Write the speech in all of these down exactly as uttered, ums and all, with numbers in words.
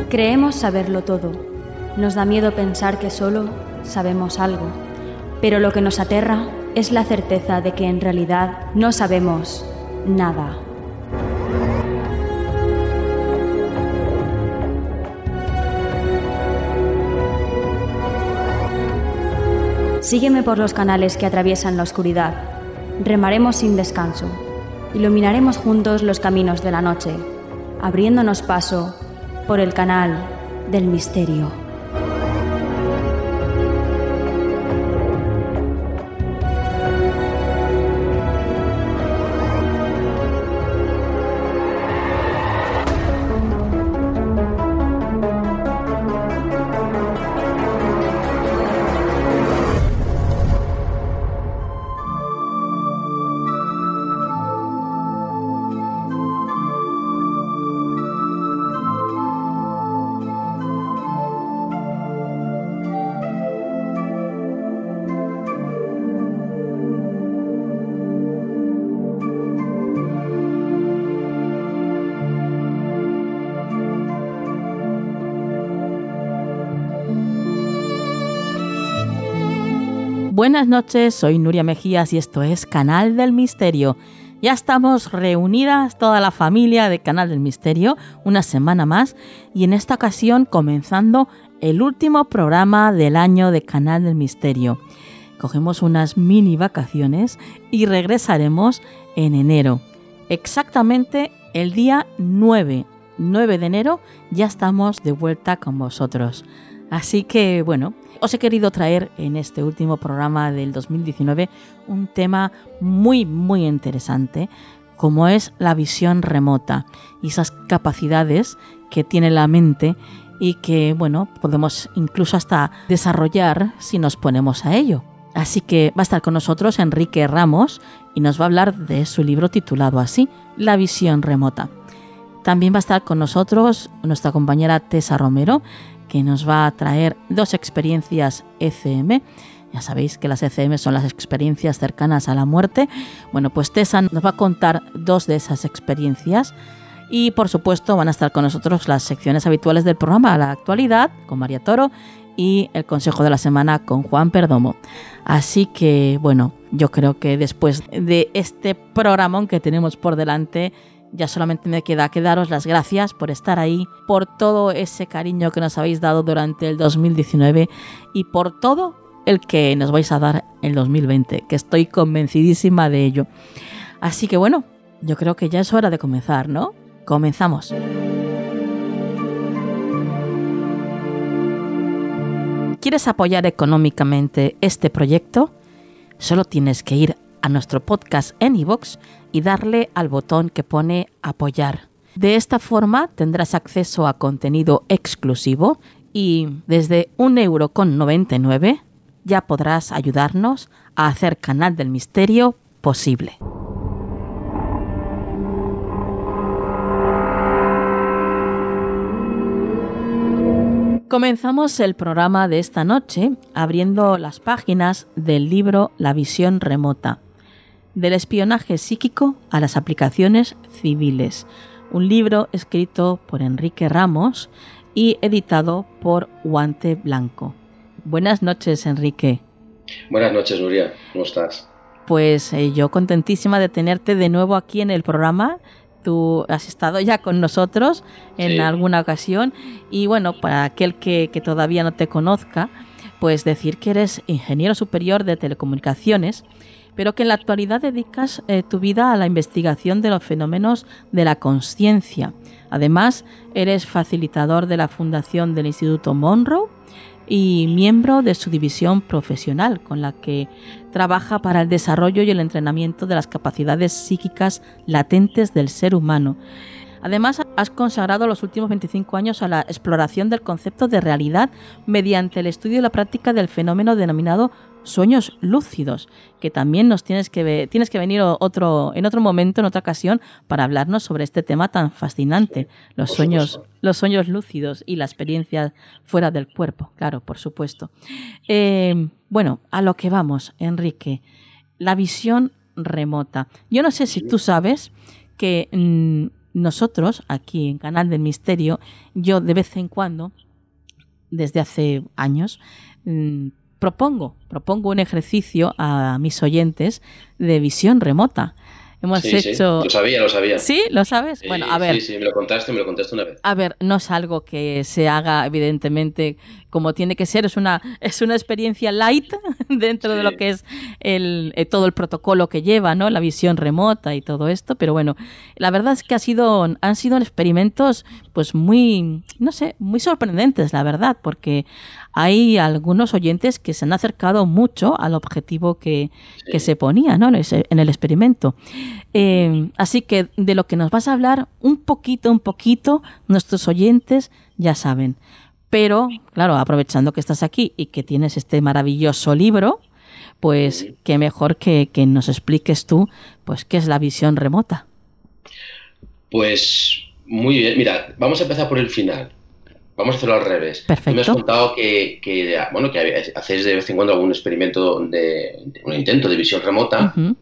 Creemos saberlo todo. Nos da miedo pensar que solo sabemos algo. Pero lo que nos aterra es la certeza de que en realidad no sabemos nada. Sígueme por los canales que atraviesan la oscuridad. Remaremos sin descanso. Iluminaremos juntos los caminos de la noche, abriéndonos paso por el canal del misterio. Buenas noches, soy Nuria Mejías y esto es Canal del Misterio. Ya estamos reunidas toda la familia de Canal del Misterio, una semana más, y en esta ocasión comenzando el último programa del año de Canal del Misterio. Cogemos unas mini vacaciones y regresaremos en enero. Exactamente el día nueve, nueve de enero ya estamos de vuelta con vosotros. Así que, bueno, os he querido traer en este último programa del dos mil diecinueve un tema muy, muy interesante, como es la visión remota y esas capacidades que tiene la mente y que, bueno, podemos incluso hasta desarrollar si nos ponemos a ello. Así que va a estar con nosotros Enrique Ramos y nos va a hablar de su libro titulado así, La visión remota. También va a estar con nosotros nuestra compañera Tessa Romero, que nos va a traer dos experiencias E C M. Ya sabéis que las E C M son las experiencias cercanas a la muerte. Bueno, pues Tessa nos va a contar dos de esas experiencias. Y por supuesto van a estar con nosotros las secciones habituales del programa, la actualidad con María Toro y el consejo de la semana con Juan Perdomo. Así que, bueno, yo creo que después de este programón que tenemos por delante, ya solamente me queda que daros las gracias por estar ahí, por todo ese cariño que nos habéis dado durante el dos mil diecinueve y por todo el que nos vais a dar el dos mil veinte, que estoy convencidísima de ello. Así que bueno, yo creo que ya es hora de comenzar, ¿no? Comenzamos. ¿Quieres apoyar económicamente este proyecto? Solo tienes que ir a nuestro podcast en iVoox y darle al botón que pone apoyar. De esta forma tendrás acceso a contenido exclusivo y desde un euro con noventa y nueve ya podrás ayudarnos a hacer Canal del Misterio posible. Comenzamos el programa de esta noche abriendo las páginas del libro La visión remota, del espionaje psíquico a las aplicaciones civiles, un libro escrito por Enrique Ramos y editado por Guante Blanco. Buenas noches, Enrique. Buenas noches, Nuria. ¿Cómo estás? Pues eh, yo contentísima de tenerte de nuevo aquí en el programa. Tú has estado ya con nosotros en sí. alguna ocasión y bueno, para aquel que, que todavía no te conozca, pues decir que eres ingeniero superior de telecomunicaciones, pero que en la actualidad dedicas eh, tu vida a la investigación de los fenómenos de la consciencia. Además, eres facilitador de la fundación del Instituto Monroe y miembro de su división profesional, con la que trabaja para el desarrollo y el entrenamiento de las capacidades psíquicas latentes del ser humano. Además, has consagrado los últimos veinticinco años a la exploración del concepto de realidad mediante el estudio y la práctica del fenómeno denominado sueños lúcidos, que también nos tienes que ver, tienes que venir otro en otro momento, en otra ocasión, para hablarnos sobre este tema tan fascinante, los sueños, los sueños lúcidos y la experiencia fuera del cuerpo, claro, por supuesto. Eh, bueno, a lo que vamos, Enrique, la visión remota. Yo no sé si tú sabes que mmm, nosotros, aquí en Canal del Misterio, yo de vez en cuando, desde hace años, mmm, propongo, propongo un ejercicio a mis oyentes de visión remota. Hemos sí, hecho... Sí. Lo sabía, lo sabía. ¿Sí? ¿Lo sabes? Sí, bueno, a ver. Sí, sí, me lo contaste, me lo contaste una vez. A ver, no es algo que se haga, evidentemente, como tiene que ser. Es una, es una experiencia light dentro sí. de lo que es el, eh, todo el protocolo que lleva, ¿no? La visión remota y todo esto. Pero bueno, la verdad es que ha sido, han sido experimentos, pues muy, no sé, muy sorprendentes, la verdad, porque hay algunos oyentes que se han acercado mucho al objetivo que, sí. que se ponía, ¿no? en el experimento. Eh, así que de lo que nos vas a hablar, un poquito, un poquito, nuestros oyentes ya saben. Pero, claro, aprovechando que estás aquí y que tienes este maravilloso libro, pues sí. qué mejor que, que nos expliques tú, pues, qué es la visión remota. Pues, muy bien. Mira, vamos a empezar por el final. Vamos a hacerlo al revés. Perfecto. Tú me has contado que, que, bueno, que hacéis de vez en cuando algún experimento, de, de un intento de visión remota, uh-huh.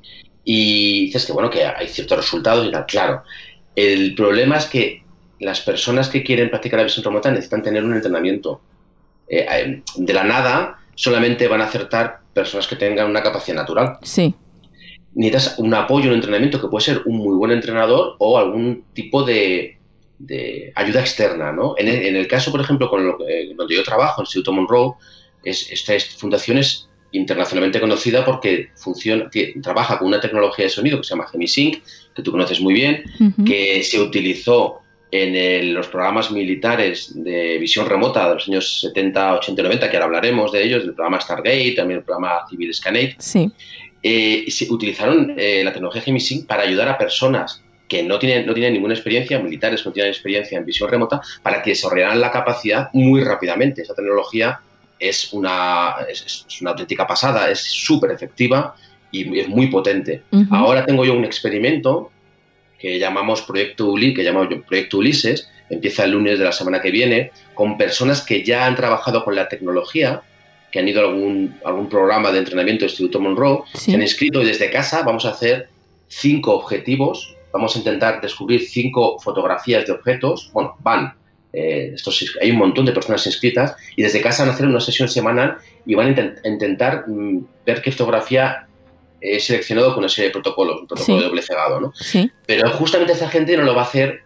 y dices que, bueno, que hay ciertos resultados y tal. Claro, el problema es que las personas que quieren practicar la visión remota necesitan tener un entrenamiento. Eh, de la nada solamente van a acertar personas que tengan una capacidad natural. Sí. Necesitas un apoyo, un entrenamiento que puede ser un muy buen entrenador o algún tipo de... de ayuda externa, ¿no? En el, en el caso, por ejemplo, con lo, eh, donde yo trabajo, el Instituto Monroe, es, esta es, fundación es internacionalmente conocida porque funciona, tiene, trabaja con una tecnología de sonido que se llama Gemisync, que tú conoces muy bien, uh-huh. que se utilizó en el, los programas militares de visión remota de los años setenta, ochenta y noventa, que ahora hablaremos de ellos, el programa Stargate, también el programa Civil Scanate. Sí. Eh, se utilizaron eh, la tecnología Gemisync para ayudar a personas que no tienen, no tienen ninguna experiencia, militares que no tienen experiencia en visión remota, para que desarrollaran la capacidad muy rápidamente. Esa tecnología es una, es, es una auténtica pasada, es súper efectiva y es muy potente. Uh-huh. Ahora tengo yo un experimento que llamamos Proyecto Ulises, que llamamos Proyecto Ulises, empieza el lunes de la semana que viene, con personas que ya han trabajado con la tecnología, que han ido a algún, algún programa de entrenamiento del Instituto Monroe, sí. se han inscrito y desde casa vamos a hacer cinco objetivos. Vamos a intentar descubrir cinco fotografías de objetos. Bueno, van. Eh, estos, hay un montón de personas inscritas y desde casa van a hacer una sesión semanal y van a intent- intentar mm, ver qué fotografía he seleccionado con una serie de protocolos, un protocolo sí. de doble cegado, ¿no? Sí. Pero justamente esa gente no lo va a hacer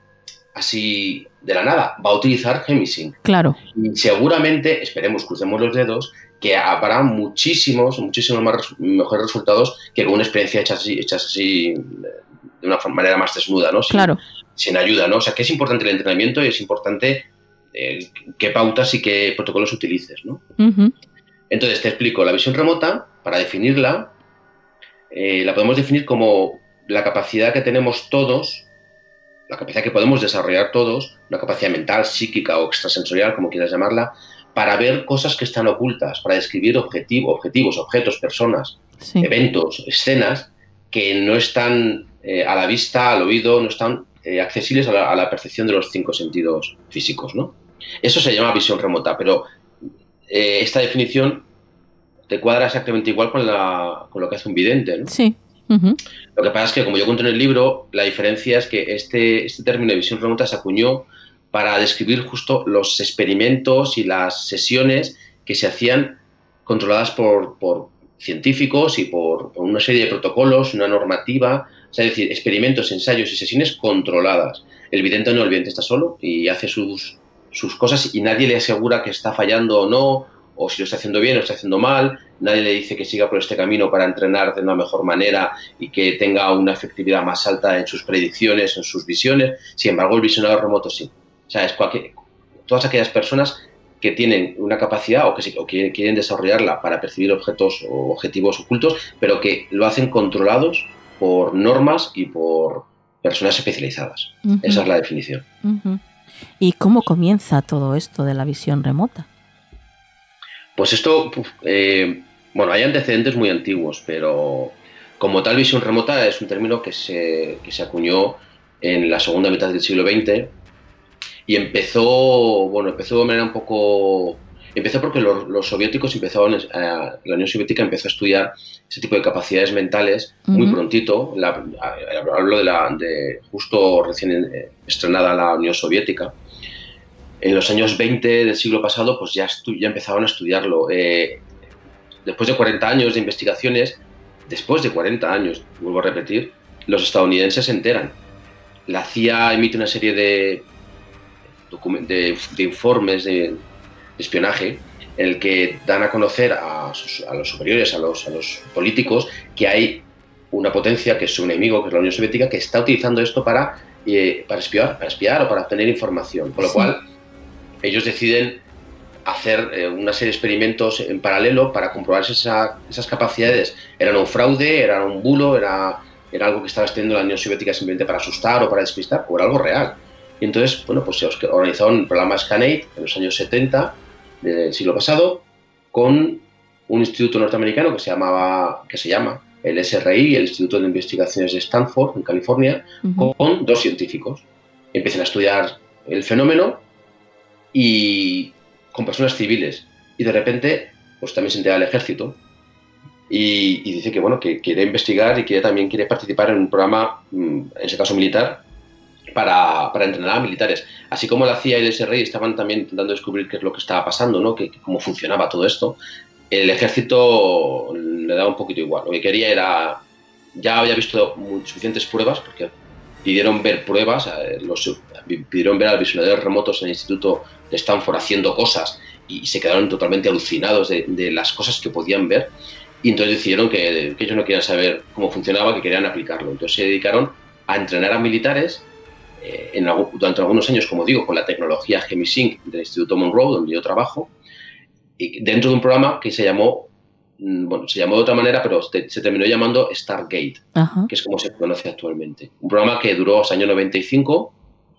así de la nada. Va a utilizar Gemisync. Claro. Y seguramente, esperemos, crucemos los dedos, que habrá muchísimos, muchísimos más, mejores resultados que con una experiencia hecha así, hechas así de una manera más desnuda, ¿no? Sin, claro. sin ayuda, ¿no? O sea, que es importante el entrenamiento y es importante eh, qué pautas y qué protocolos utilices, ¿no? Uh-huh. Entonces, te explico. La visión remota, para definirla, eh, la podemos definir como la capacidad que tenemos todos, la capacidad que podemos desarrollar todos, una capacidad mental, psíquica o extrasensorial, como quieras llamarla, para ver cosas que están ocultas, para describir objetivo, objetivos, objetos, personas, sí. eventos, escenas que no están eh, a la vista, al oído, no están eh, accesibles a la, a la percepción de los cinco sentidos físicos, ¿no? Eso se llama visión remota, pero eh, esta definición te cuadra exactamente igual con, la, con lo que hace un vidente, ¿no? Sí. Uh-huh. Lo que pasa es que, como yo cuento en el libro, la diferencia es que este, este término de visión remota se acuñó para describir justo los experimentos y las sesiones que se hacían controladas por, por científicos y por, por una serie de protocolos, una normativa, o sea, es decir, experimentos, ensayos y sesiones controladas. El vidente no, el vidente está solo y hace sus, sus cosas y nadie le asegura que está fallando o no, o si lo está haciendo bien o lo está haciendo mal, nadie le dice que siga por este camino para entrenar de una mejor manera y que tenga una efectividad más alta en sus predicciones, en sus visiones. Sin embargo, el visionador remoto sí. O sea, es cualquier, todas aquellas personas que tienen una capacidad o que, o que quieren desarrollarla para percibir objetos o objetivos ocultos, pero que lo hacen controlados por normas y por personas especializadas. Uh-huh. Esa es la definición. Uh-huh. ¿Y cómo comienza todo esto de la visión remota? Pues esto, eh, bueno, hay antecedentes muy antiguos, pero como tal, visión remota es un término que se, que se acuñó en la segunda mitad del siglo veinte y empezó, bueno, empezó de manera un poco Empezó porque los, los soviéticos empezaron, eh, la Unión Soviética empezó a estudiar ese tipo de capacidades mentales muy uh-huh. prontito. La, hablo de, la, de justo recién estrenada la Unión Soviética. En los años veinte del siglo pasado, pues ya, estu- ya empezaban a estudiarlo. Eh, después de cuarenta años de investigaciones, después de cuarenta años, vuelvo a repetir, los estadounidenses se enteran. La C I A emite una serie de, de, de informes de, de espionaje en el que dan a conocer a, sus, a los superiores, a los, a los políticos, que hay una potencia que es su enemigo, que es la Unión Soviética, que está utilizando esto para, eh, para, espiar, para espiar o para obtener información. Con lo sí. cual, ellos deciden hacer eh, una serie de experimentos en paralelo para comprobar si esa, esas capacidades eran un fraude, eran un bulo, era, era algo que estaba extendiendo la Unión Soviética simplemente para asustar o para despistar, o era algo real. Y entonces, bueno, pues se organizaron el programa ScanAid en los años setenta del siglo pasado con un instituto norteamericano que se llamaba, que se llama el S R I, el Instituto de Investigaciones de Stanford, en California, uh-huh. con dos científicos. Empiezan a estudiar el fenómeno y con personas civiles, y de repente pues también se entera el ejército y, y dice que bueno que quiere investigar y quiere también quiere participar en un programa, en ese caso militar, para, para entrenar a militares. Así como la C I A y el S R I estaban también intentando descubrir qué es lo que estaba pasando, ¿no? que, que cómo funcionaba todo esto, el ejército le daba un poquito igual. Lo que quería era, ya había visto suficientes pruebas, porque pidieron ver pruebas, los, pidieron ver a los visionarios remotos en el Instituto de Stanford haciendo cosas y se quedaron totalmente alucinados de, de las cosas que podían ver, y entonces decidieron que, que ellos no querían saber cómo funcionaba, que querían aplicarlo. Entonces se dedicaron a entrenar a militares eh, en, durante algunos años, como digo, con la tecnología Gemisync del Instituto Monroe, donde yo trabajo, y dentro de un programa que se llamó, bueno, se llamó de otra manera, pero te, se terminó llamando Stargate, uh-huh. que es como se conoce actualmente. Un programa que duró hasta el año noventa y cinco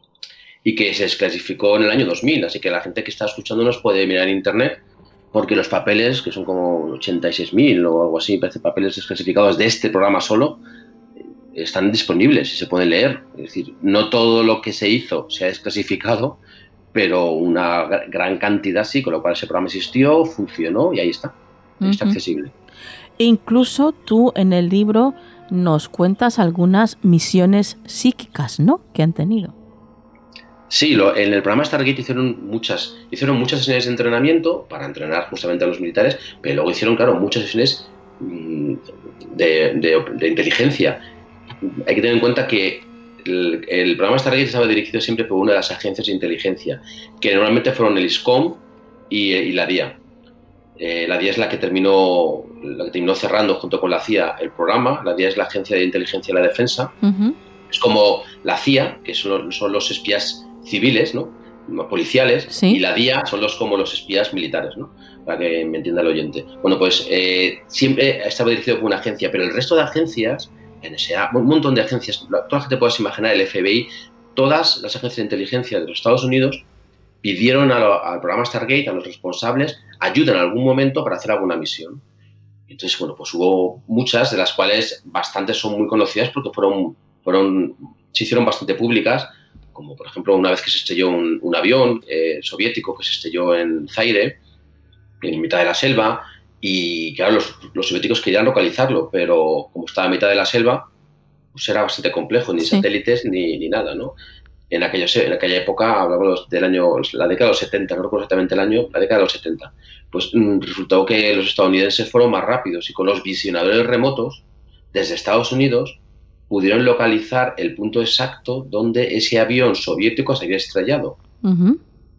y que se desclasificó en el año dos mil, así que la gente que está escuchándonos puede mirar en internet, porque los papeles, que son como ochenta y seis mil o algo así, parece papeles desclasificados de este programa solo, están disponibles y se pueden leer. Es decir, no todo lo que se hizo se ha desclasificado, pero una gran cantidad sí, con lo cual ese programa existió, funcionó y ahí está. Está accesible. E incluso tú en el libro nos cuentas algunas misiones psíquicas, ¿no?, que han tenido. Sí, lo, en el programa Stargate hicieron muchas, hicieron muchas sesiones de entrenamiento para entrenar justamente a los militares, pero luego hicieron, claro, muchas sesiones de, de, de inteligencia. Hay que tener en cuenta que el, el programa Stargate estaba dirigido siempre por una de las agencias de inteligencia, que normalmente fueron el I S C O M y, y la D I A. Eh, la D I A es la que terminó la que terminó cerrando junto con la C I A el programa. La D I A es la Agencia de Inteligencia de la Defensa. Uh-huh. Es como la C I A, que son, son los espías civiles, ¿no?, policiales, ¿sí?, y la D I A son los como los espías militares, ¿no?, para que me entienda el oyente. Bueno, pues eh, siempre estaba dirigido por una agencia, pero el resto de agencias, N S A, un montón de agencias, todas las que te puedas imaginar, el F B I, todas las agencias de inteligencia de los Estados Unidos pidieron a lo, al programa Stargate, a los responsables, ayuda en algún momento para hacer alguna misión. Entonces, bueno, pues hubo muchas, de las cuales bastantes son muy conocidas porque fueron, fueron se hicieron bastante públicas, como por ejemplo una vez que se estrelló un, un avión eh, soviético que se estrelló en Zaire, en mitad de la selva, y claro, los, los soviéticos querían localizarlo, pero como estaba en mitad de la selva, pues era bastante complejo, ni sí. satélites ni, ni nada, ¿no? En, aquellos, en aquella época, hablamos del año, la década de los setenta, no recuerdo exactamente el año, la década de los setenta, pues mmm, resultó que los estadounidenses fueron más rápidos y con los visionadores remotos desde Estados Unidos pudieron localizar el punto exacto donde ese avión soviético se había estrellado. Uh-huh.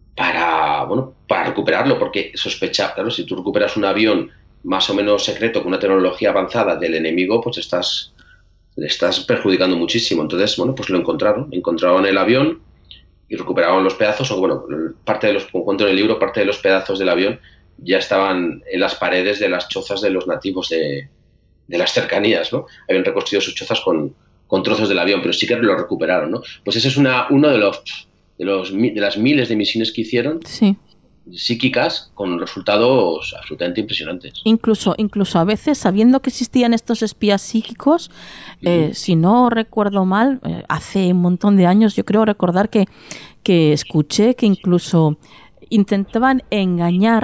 Para, bueno, para recuperarlo, porque sospecha, claro, si tú recuperas un avión más o menos secreto con una tecnología avanzada del enemigo, pues estás, le estás perjudicando muchísimo. Entonces, bueno, pues lo encontraron, encontraron el avión y recuperaron los pedazos, o bueno, parte de los, como cuento en el libro, parte de los pedazos del avión ya estaban en las paredes de las chozas de los nativos de, de las cercanías, ¿no? Habían reconstruido sus chozas con, con trozos del avión, pero sí que lo recuperaron, ¿no? Pues ese es una, uno de los, de los de las miles de misiones que hicieron, sí, psíquicas, con resultados absolutamente impresionantes. Incluso, incluso a veces, sabiendo que existían estos espías psíquicos, uh-huh. eh, si no recuerdo mal, eh, hace un montón de años, yo creo recordar que, que escuché que incluso intentaban engañar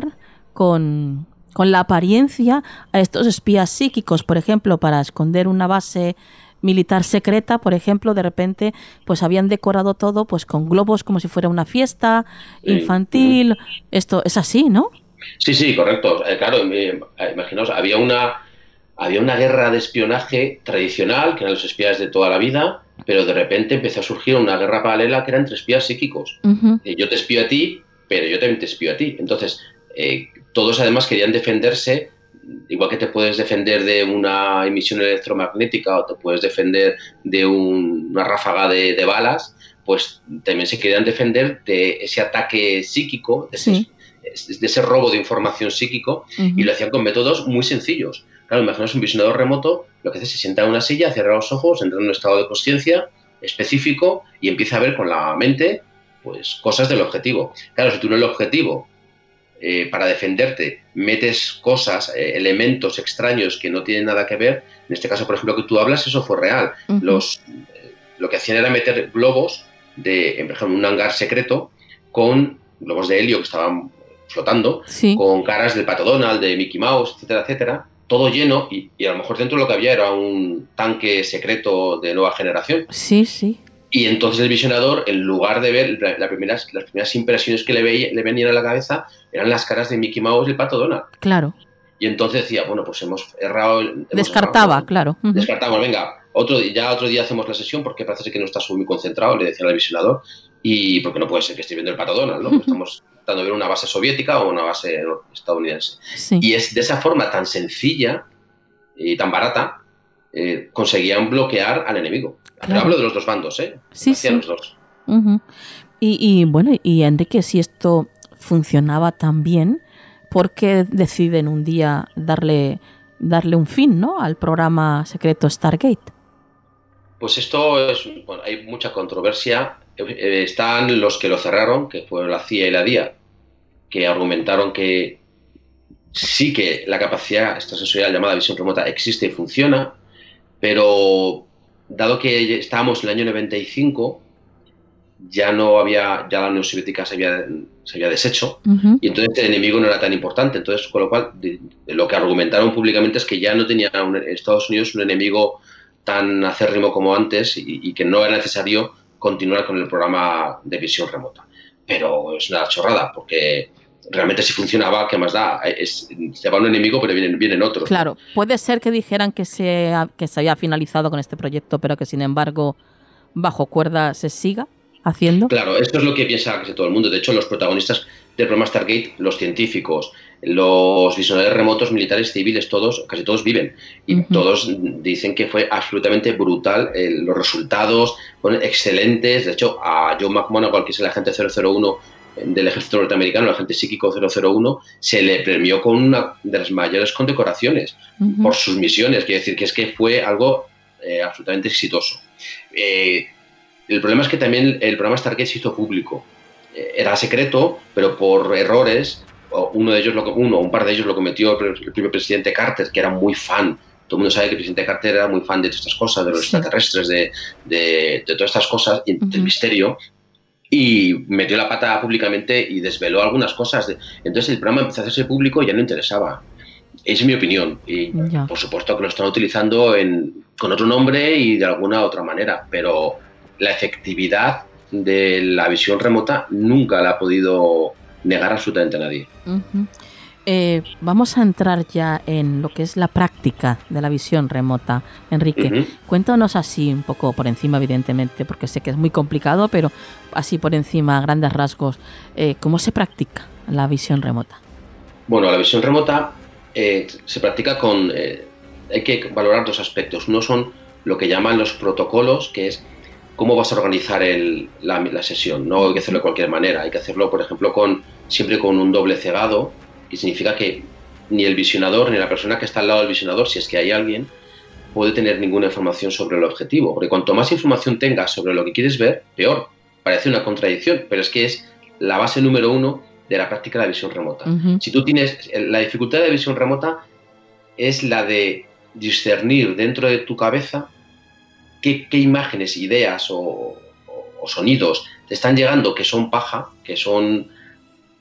con, con la apariencia a estos espías psíquicos, por ejemplo, para esconder una base militar secreta, por ejemplo, de repente pues habían decorado todo pues con globos como si fuera una fiesta infantil. Sí. Esto es así, ¿no? Sí, sí, correcto. Eh, claro, eh, imaginaos, había una, había una guerra de espionaje tradicional, que eran los espías de toda la vida, pero de repente empezó a surgir una guerra paralela que era entre espías psíquicos. Uh-huh. Eh, yo te espío a ti, pero yo también te espío a ti. Entonces, eh, todos además querían defenderse. Igual que te puedes defender de una emisión electromagnética o te puedes defender de un, una ráfaga de, de balas, pues también se querían defender de ese ataque psíquico, de, sí. ese, de ese robo de información psíquico, uh-huh. y lo hacían con métodos muy sencillos. Claro, imaginaos un visionador remoto, lo que hace es se sienta en una silla, cierra los ojos, entra en un estado de consciencia específico y empieza a ver con la mente pues cosas del objetivo. Claro, si tú en el objetivo Eh, para defenderte metes cosas, eh, elementos extraños que no tienen nada que ver, en este caso, por ejemplo, que tú hablas, eso fue real. Uh-huh. Los, eh, lo que hacían era meter globos, de, por ejemplo, un hangar secreto, con globos de helio que estaban flotando, sí. con caras del Pato Donald, de Mickey Mouse, etcétera, etcétera, todo lleno, y, y a lo mejor dentro lo que había era un tanque secreto de nueva generación. Sí, sí. Y entonces el visionador, en lugar de ver la, la primeras, las primeras impresiones que le, veía, le venían a la cabeza, eran las caras de Mickey Mouse y el Pato Donald. Claro. Y entonces decía, bueno, pues hemos errado. Hemos Descartaba, errado, claro. Uh-huh. Descartamos, venga, otro, ya otro día hacemos la sesión porque parece que no estás muy concentrado, le decía al visionador, y porque no puede ser que esté viendo el Pato Donald, ¿no? Uh-huh. Estamos tratando de ver una base soviética o una base estadounidense. Sí. Y es de esa forma tan sencilla y tan barata, eh, conseguían bloquear al enemigo. Claro. Hablo de los dos bandos, ¿eh? Sí, sí. Los dos. Uh-huh. Y, y bueno, y Enrique, si esto funcionaba tan bien, ¿por qué deciden un día darle, darle un fin, ¿no?, al programa secreto Stargate? Pues esto es, bueno, hay mucha controversia. Eh, están los que lo cerraron, que fueron la C I A y la D I A, que argumentaron que sí que la capacidad extrasensorial llamada visión remota existe y funciona, pero dado que estábamos en el año noventa y cinco, ya no había, ya la Unión Soviética se había, se había deshecho, uh-huh. y entonces el enemigo no era tan importante. Entonces, con lo cual, de, de lo que argumentaron públicamente es que ya no tenía un, Estados Unidos un enemigo tan acérrimo como antes y, y que no era necesario continuar con el programa de visión remota. Pero es una chorrada, porque realmente si funcionaba, ¿qué más da? Es, se va un enemigo, pero vienen, vienen otros. Claro, puede ser que dijeran que se, que se había finalizado con este proyecto, pero que sin embargo, bajo cuerda se siga haciendo. Claro, esto es lo que piensa casi todo el mundo. De hecho, los protagonistas del programa Stargate, los científicos, los visionadores remotos, militares, civiles, todos, casi todos viven. Y uh-huh. todos dicen que fue absolutamente brutal. Eh, los resultados fueron excelentes. De hecho, a John McMonagle, que es el agente cero cero uno del ejército norteamericano, el agente psíquico cero cero uno, se le premió con una de las mayores condecoraciones uh-huh. por sus misiones. Quiere decir que es que fue algo eh, absolutamente exitoso. Eh, el problema es que también el programa Stargate se hizo público. Eh, era secreto, pero por errores, uno de ellos, lo, uno un par de ellos lo cometió el, el primer presidente Carter, que era muy fan. Todo el mundo sabe que el presidente Carter era muy fan de todas estas cosas, de los sí. extraterrestres, de, de, de todas estas cosas, y uh-huh. del misterio. Y metió la pata públicamente y desveló algunas cosas. De, entonces el programa empezó a hacerse público y ya no interesaba. Es mi opinión. Y ya. Por supuesto que lo están utilizando en, con otro nombre y de alguna otra manera. Pero la efectividad de la visión remota nunca la ha podido negar absolutamente a nadie. Uh-huh. Eh, vamos a entrar ya en lo que es la práctica de la visión remota. Enrique, uh-huh. cuéntanos así un poco por encima, evidentemente, porque sé que es muy complicado, pero así por encima, a grandes rasgos, eh, ¿cómo se practica la visión remota? Bueno, la visión remota eh, se practica con... Eh, hay que valorar dos aspectos. Uno son lo que llaman los protocolos, que es cómo vas a organizar el, la, la sesión. No hay que hacerlo de cualquier manera. Hay que hacerlo, por ejemplo, con siempre con un doble cegado, que significa que ni el visionador ni la persona que está al lado del visionador, si es que hay alguien, puede tener ninguna información sobre el objetivo. Porque cuanto más información tengas sobre lo que quieres ver, peor. Parece una contradicción, pero es que es la base número uno de la práctica de la visión remota. Uh-huh. Si tú tienes... La dificultad de la visión remota es la de discernir dentro de tu cabeza qué, qué imágenes, ideas o, o, o sonidos te están llegando que son paja, que son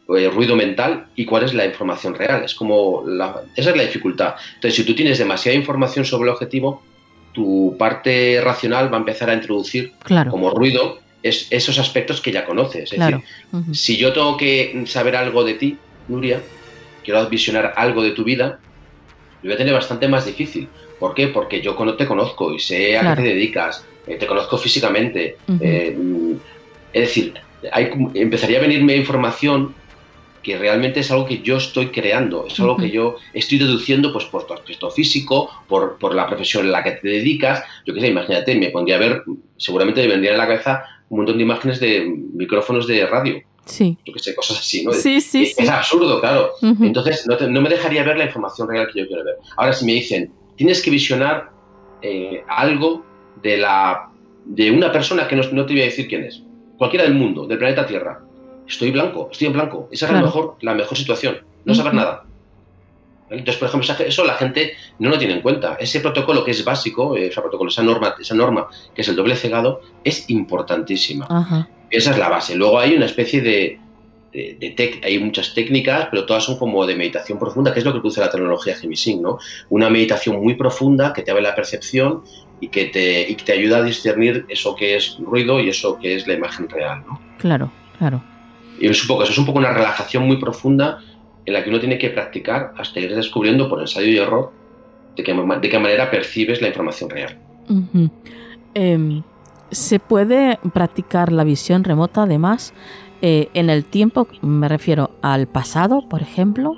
eh, ruido mental y cuál es la información real. Es como la, esa es la dificultad. Entonces, si tú tienes demasiada información sobre el objetivo, tu parte racional va a empezar a introducir claro. como ruido es, esos aspectos que ya conoces. Es claro. decir, uh-huh. si yo tengo que saber algo de ti, Nuria, quiero visionar algo de tu vida, lo voy a tener bastante más difícil. ¿Por qué? Porque yo te conozco y sé a claro. qué te dedicas, eh, te conozco físicamente. Uh-huh. Eh, es decir, hay, empezaría a venirme información que realmente es algo que yo estoy creando, es algo uh-huh. que yo estoy deduciendo pues, por tu aspecto físico, por, por la profesión en la que te dedicas. Yo qué sé, imagínate, me pondría a ver, seguramente me vendría en la cabeza un montón de imágenes de micrófonos de radio. Sí. Yo qué sé, cosas así, ¿no? Sí, sí, es, sí. es absurdo, claro. Uh-huh. Entonces, no, te, no me dejaría ver la información real que yo quiero ver. Ahora, si me dicen, tienes que visionar eh, algo de, la, de una persona que no, no te voy a decir quién es, cualquiera del mundo, del planeta Tierra, estoy blanco, estoy en blanco. Esa claro. es la mejor, la mejor situación, no uh-huh. saber nada. Entonces, por ejemplo, eso la gente no lo tiene en cuenta. Ese protocolo que es básico, ese protocolo, esa norma, esa norma que es el doble cegado, es importantísima. Uh-huh. Esa es la base. Luego hay una especie de, de, de tec, hay muchas técnicas, pero todas son como de meditación profunda, que es lo que produce la tecnología Gemisync, ¿no? Una meditación muy profunda que te abre la percepción y que te, y que te ayuda a discernir eso que es ruido y eso que es la imagen real, ¿no? Claro, claro. Y es un poco eso, es un poco una relajación muy profunda en la que uno tiene que practicar hasta ir descubriendo por ensayo y error de qué, de qué manera percibes la información real. Uh-huh. Eh, ¿Se puede practicar la visión remota además eh, en el tiempo? Me refiero al pasado, por ejemplo.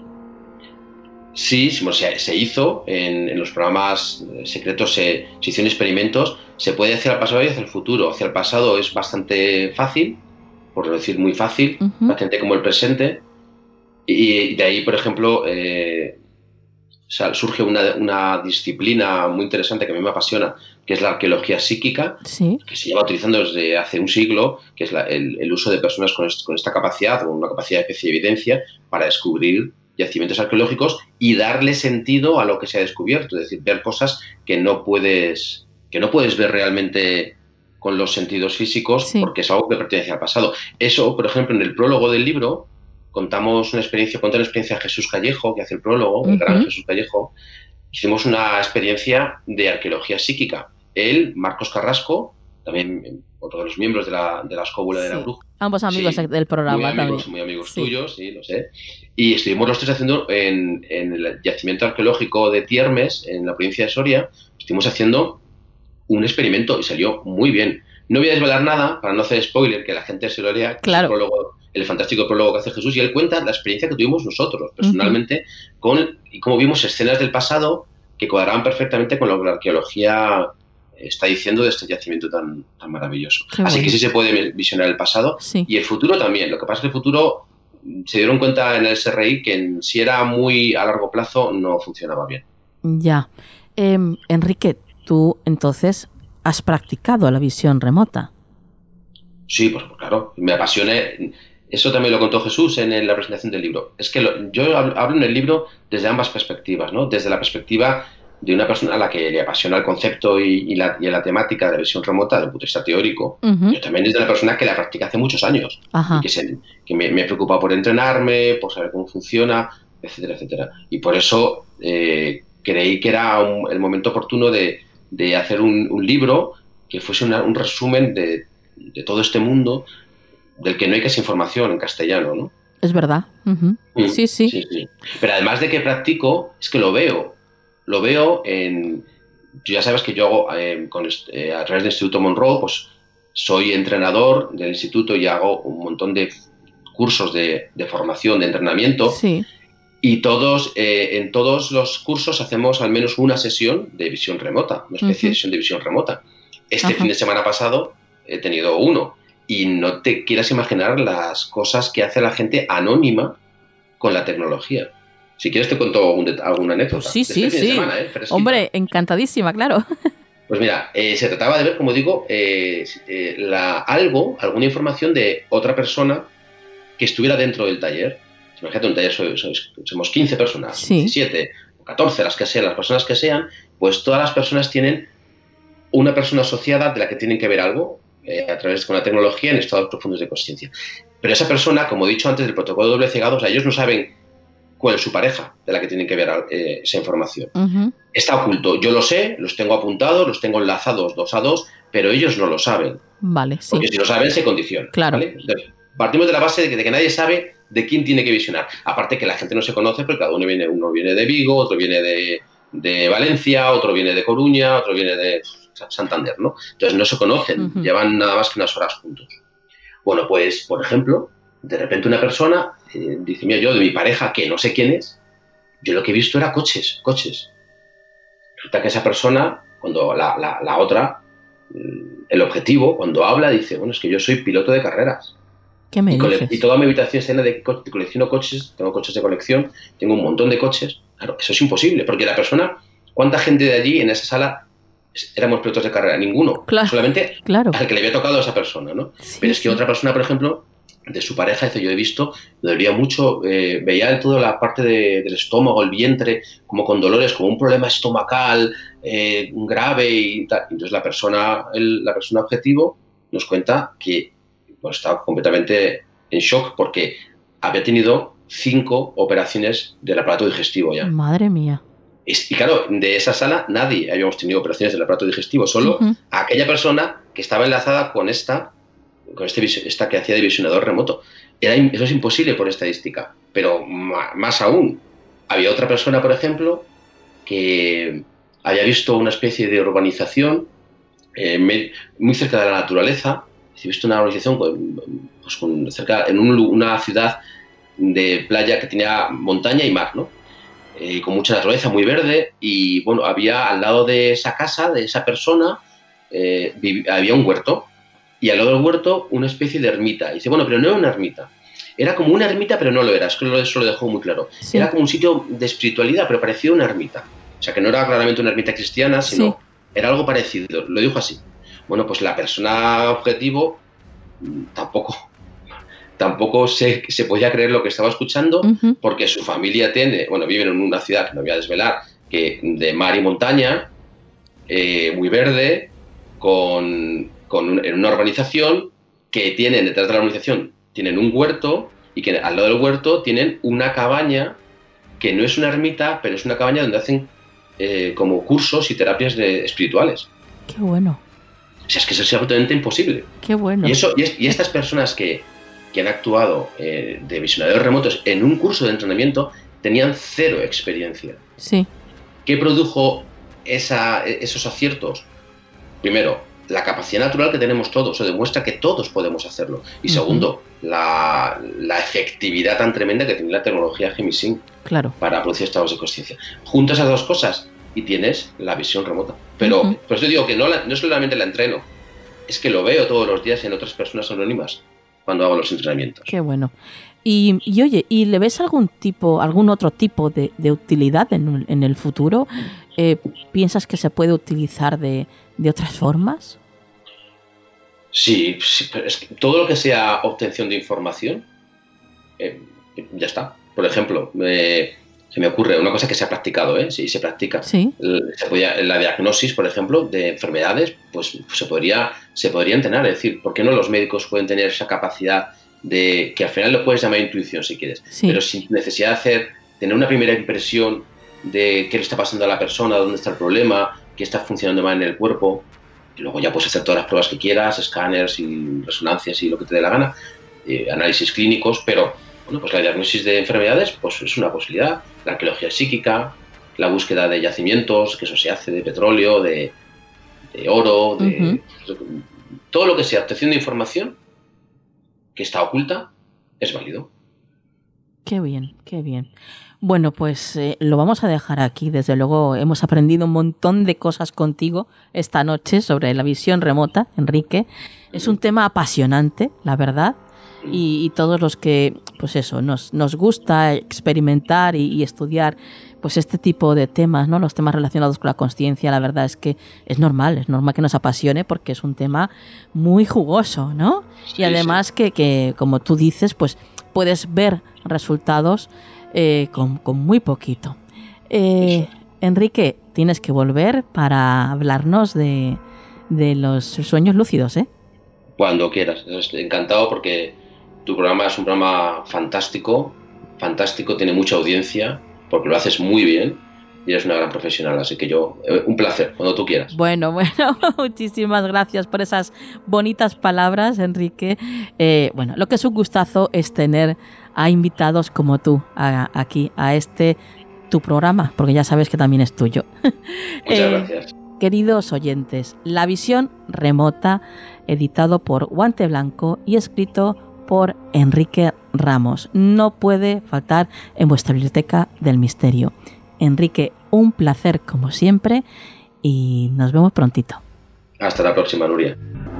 Sí, se, se hizo en, en los programas secretos, se, se hicieron experimentos. Se puede hacer al pasado y hacia el futuro. Hacia el pasado es bastante fácil, por no decir muy fácil, uh-huh. bastante como el presente. Y de ahí, por ejemplo, eh, surge una, una disciplina muy interesante que a mí me apasiona, que es la arqueología psíquica, sí. que se lleva utilizando desde hace un siglo, que es la, el, el uso de personas con, est- con esta capacidad, o una capacidad de especie de evidencia, para descubrir yacimientos arqueológicos y darle sentido a lo que se ha descubierto, es decir, ver cosas que no puedes, que no puedes ver realmente con los sentidos físicos, sí. porque es algo que pertenece al pasado. Eso, por ejemplo, en el prólogo del libro, contamos una experiencia, conté una experiencia de Jesús Callejo, que hace el prólogo, uh-huh. el gran Jesús Callejo. Hicimos una experiencia de arqueología psíquica. Él, Marcos Carrasco, también otro de los miembros de la, de la escóbula sí. de la bruja. Ambos amigos sí, del programa muy amigos, también. Muy amigos sí. tuyos, sí, lo sé. Y estuvimos los tres haciendo en, en el yacimiento arqueológico de Tiermes, en la provincia de Soria, estuvimos haciendo un experimento y salió muy bien. No voy a desvelar nada para no hacer spoiler, que la gente se lo lea. Claro. El, prólogo, el fantástico prólogo que hace Jesús, y él cuenta la experiencia que tuvimos nosotros, personalmente, uh-huh. con, y cómo vimos escenas del pasado que cuadraban perfectamente con lo que la arqueología está diciendo de este yacimiento tan, tan maravilloso. Qué Así bueno. que sí se puede visionar el pasado sí. y el futuro también. Lo que pasa es que el futuro se dieron cuenta en el S R I que en, si era muy a largo plazo no funcionaba bien. Ya. Eh, Enrique, tú entonces has practicado la visión remota. Sí, pues claro, me apasiona. Eso también lo contó Jesús en la presentación del libro. Es que lo, yo hablo en el libro desde ambas perspectivas, ¿no? Desde la perspectiva de una persona a la que le apasiona el concepto y, y, la, y la temática de la visión remota desde el punto de vista teórico. Uh-huh. Yo también desde la persona que la practica hace muchos años. Ajá. Y que, se, que me, me preocupa por entrenarme, por saber cómo funciona, etcétera, etcétera. Y por eso eh, creí que era un, el momento oportuno de, de hacer un, un libro que fuese una, un resumen de, de todo este mundo del que no hay casi información en castellano, ¿no? Es verdad. Uh-huh. Mm, sí, sí, sí, sí. Pero además de que practico, es que lo veo. Lo veo en... Tú ya sabes que yo hago, eh, con, eh, a través del Instituto Monroe, pues soy entrenador del instituto y hago un montón de cursos de, de formación, de entrenamiento. Sí. Y todos, eh, en todos los cursos hacemos al menos una sesión de visión remota, una especie uh-huh. de sesión de visión remota. Este uh-huh. fin de semana pasado he tenido uno. Y no te quieras imaginar las cosas que hace la gente anónima con la tecnología. Si quieres te cuento un, alguna anécdota. Pues sí, sí, este sí. Semana, ¿eh? Hombre, encantadísima, claro. Pues mira, eh, se trataba de ver, como digo, eh, eh, la, algo, alguna información de otra persona que estuviera dentro del taller. Imagínate, un taller somos, somos quince personas, sí. diecisiete, catorce, las que sean, las personas que sean, pues todas las personas tienen una persona asociada de la que tienen que ver algo, Eh, a través de la tecnología en estados profundos de conciencia. Pero esa persona, como he dicho antes del protocolo de doble cegado, o sea, ellos no saben cuál es su pareja de la que tienen que ver eh, esa información. Uh-huh. Está oculto. Yo lo sé, los tengo apuntados, los tengo enlazados dos a dos, pero ellos no lo saben. Vale, sí. Porque si lo saben, se condicionan. Claro. ¿Vale? Entonces, partimos de la base de que, de que nadie sabe de quién tiene que visionar. Aparte que la gente no se conoce porque cada uno viene, uno viene de Vigo, otro viene de, de Valencia, otro viene de Coruña, otro viene de Santander, ¿no? Entonces no se conocen, uh-huh. llevan nada más que unas horas juntos. Bueno, pues, por ejemplo, de repente una persona eh, dice, mira, yo de mi pareja, que no sé quién es, yo lo que he visto era coches, coches. Resulta que esa persona, cuando la, la, la otra, el objetivo, cuando habla, dice, bueno, es que yo soy piloto de carreras. ¿Qué me y, dices? Y toda mi habitación está llena de, co- de colecciono coches, tengo coches de colección, tengo un montón de coches. Claro, eso es imposible, porque la persona, ¿cuánta gente de allí en esa sala éramos pilotos de carrera? Ninguno. Claro, solamente claro. al que le había tocado a esa persona, ¿no? Sí, Pero es que sí. otra persona, por ejemplo, de su pareja, dice, yo he visto, me dolía mucho, eh, veía toda la parte de, del estómago, el vientre, como con dolores, como un problema estomacal eh, grave y tal. Entonces la persona, el, la persona objetivo nos cuenta que pues, estaba completamente en shock porque había tenido cinco operaciones del aparato digestivo ya. Madre mía. Y, y claro, de esa sala nadie habíamos tenido operaciones del aparato digestivo, solo uh-huh. aquella persona que estaba enlazada con esta con este, esta que hacía de visionador remoto. Era, eso es imposible por estadística, pero más aún, había otra persona, por ejemplo, que había visto una especie de urbanización eh, muy cerca de la naturaleza, he visto una urbanización pues, con, cerca, en un, una ciudad de playa que tenía montaña y mar, ¿no? Eh, con mucha naturaleza, muy verde, y bueno, había al lado de esa casa, de esa persona, eh, vivía, había un huerto, y al lado del huerto una especie de ermita. Y dice, bueno, pero no era una ermita. Era como una ermita, pero no lo era. Es que eso lo dejó muy claro. Sí. Era como un sitio de espiritualidad, pero parecía una ermita. O sea, que no era claramente una ermita cristiana, sino sí. era algo parecido. Lo dijo así. Bueno, pues la persona objetivo tampoco, tampoco se, se podía creer lo que estaba escuchando, uh-huh. porque su familia tiene, bueno, viven en una ciudad que no voy a desvelar, que de mar y montaña, eh, muy verde, con... Con un, en una urbanización que tienen, detrás de la urbanización, tienen un huerto y que al lado del huerto tienen una cabaña que no es una ermita, pero es una cabaña donde hacen eh, como cursos y terapias de, espirituales. ¡Qué bueno! O sea, es que eso es absolutamente imposible. ¡Qué bueno! Y, eso, y, es, y estas personas que, que han actuado eh, de visionadores remotos en un curso de entrenamiento tenían cero experiencia. Sí. ¿Qué produjo esa, esos aciertos? Primero, la capacidad natural que tenemos todos, eso demuestra que todos podemos hacerlo. Y segundo, uh-huh. la, la efectividad tan tremenda que tiene la tecnología Gemisync claro. para producir estados de conciencia. Juntas esas dos cosas y tienes la visión remota. Pero uh-huh. por eso digo que no, la, no solamente la entreno, es que lo veo todos los días en otras personas anónimas cuando hago los entrenamientos. Qué bueno. Y, y oye, ¿y le ves algún tipo, algún otro tipo de, de utilidad en, en el futuro? Eh, ¿Piensas que se puede utilizar de, de otras formas? Sí, sí, pero es que todo lo que sea obtención de información, eh, ya está. Por ejemplo, eh, se me ocurre una cosa que se ha practicado, ¿eh? Sí, se practica. Sí. Se podía, la diagnosis, por ejemplo, de enfermedades, pues se podría, se podría entrenar. Es decir, ¿por qué no los médicos pueden tener esa capacidad de que al final lo puedes llamar intuición si quieres, sí. pero sin necesidad de hacer, tener una primera impresión de qué le está pasando a la persona, dónde está el problema, qué está funcionando mal en el cuerpo? Y luego ya puedes hacer todas las pruebas que quieras, escáneres y resonancias y lo que te dé la gana, eh, análisis clínicos, pero bueno, pues la diagnosis de enfermedades pues es una posibilidad. La arqueología psíquica, la búsqueda de yacimientos, que eso se hace de petróleo, de, de oro, de, uh-huh. todo lo que sea obtención de información que está oculta, es válido. Qué bien, qué bien. Bueno, pues eh, lo vamos a dejar aquí. Desde luego hemos aprendido un montón de cosas contigo esta noche sobre la visión remota, Enrique. Es un tema apasionante, la verdad. Y, y todos los que, pues eso, nos, nos gusta experimentar y, y estudiar pues este tipo de temas, ¿no? Los temas relacionados con la consciencia, la verdad es que es normal, es normal que nos apasione porque es un tema muy jugoso, ¿no? Sí, y además sí. que, que, como tú dices, pues puedes ver resultados eh, con, con muy poquito. Eh, Enrique, tienes que volver para hablarnos de, de los sueños lúcidos, ¿eh? Cuando quieras. Encantado porque Tu programa es un programa fantástico, fantástico, tiene mucha audiencia, porque lo haces muy bien y eres una gran profesional, así que yo, eh, un placer, cuando tú quieras. Bueno, bueno, muchísimas gracias por esas bonitas palabras, Enrique. Eh, bueno, lo que es un gustazo es tener a invitados como tú a, aquí, a este tu programa, porque ya sabes que también es tuyo. Muchas eh, gracias. Queridos oyentes, La Visión Remota, editado por Guante Blanco y escrito por Enrique Ramos. No puede faltar en vuestra biblioteca del misterio. Enrique, un placer como siempre y nos vemos prontito. Hasta la próxima, Nuria.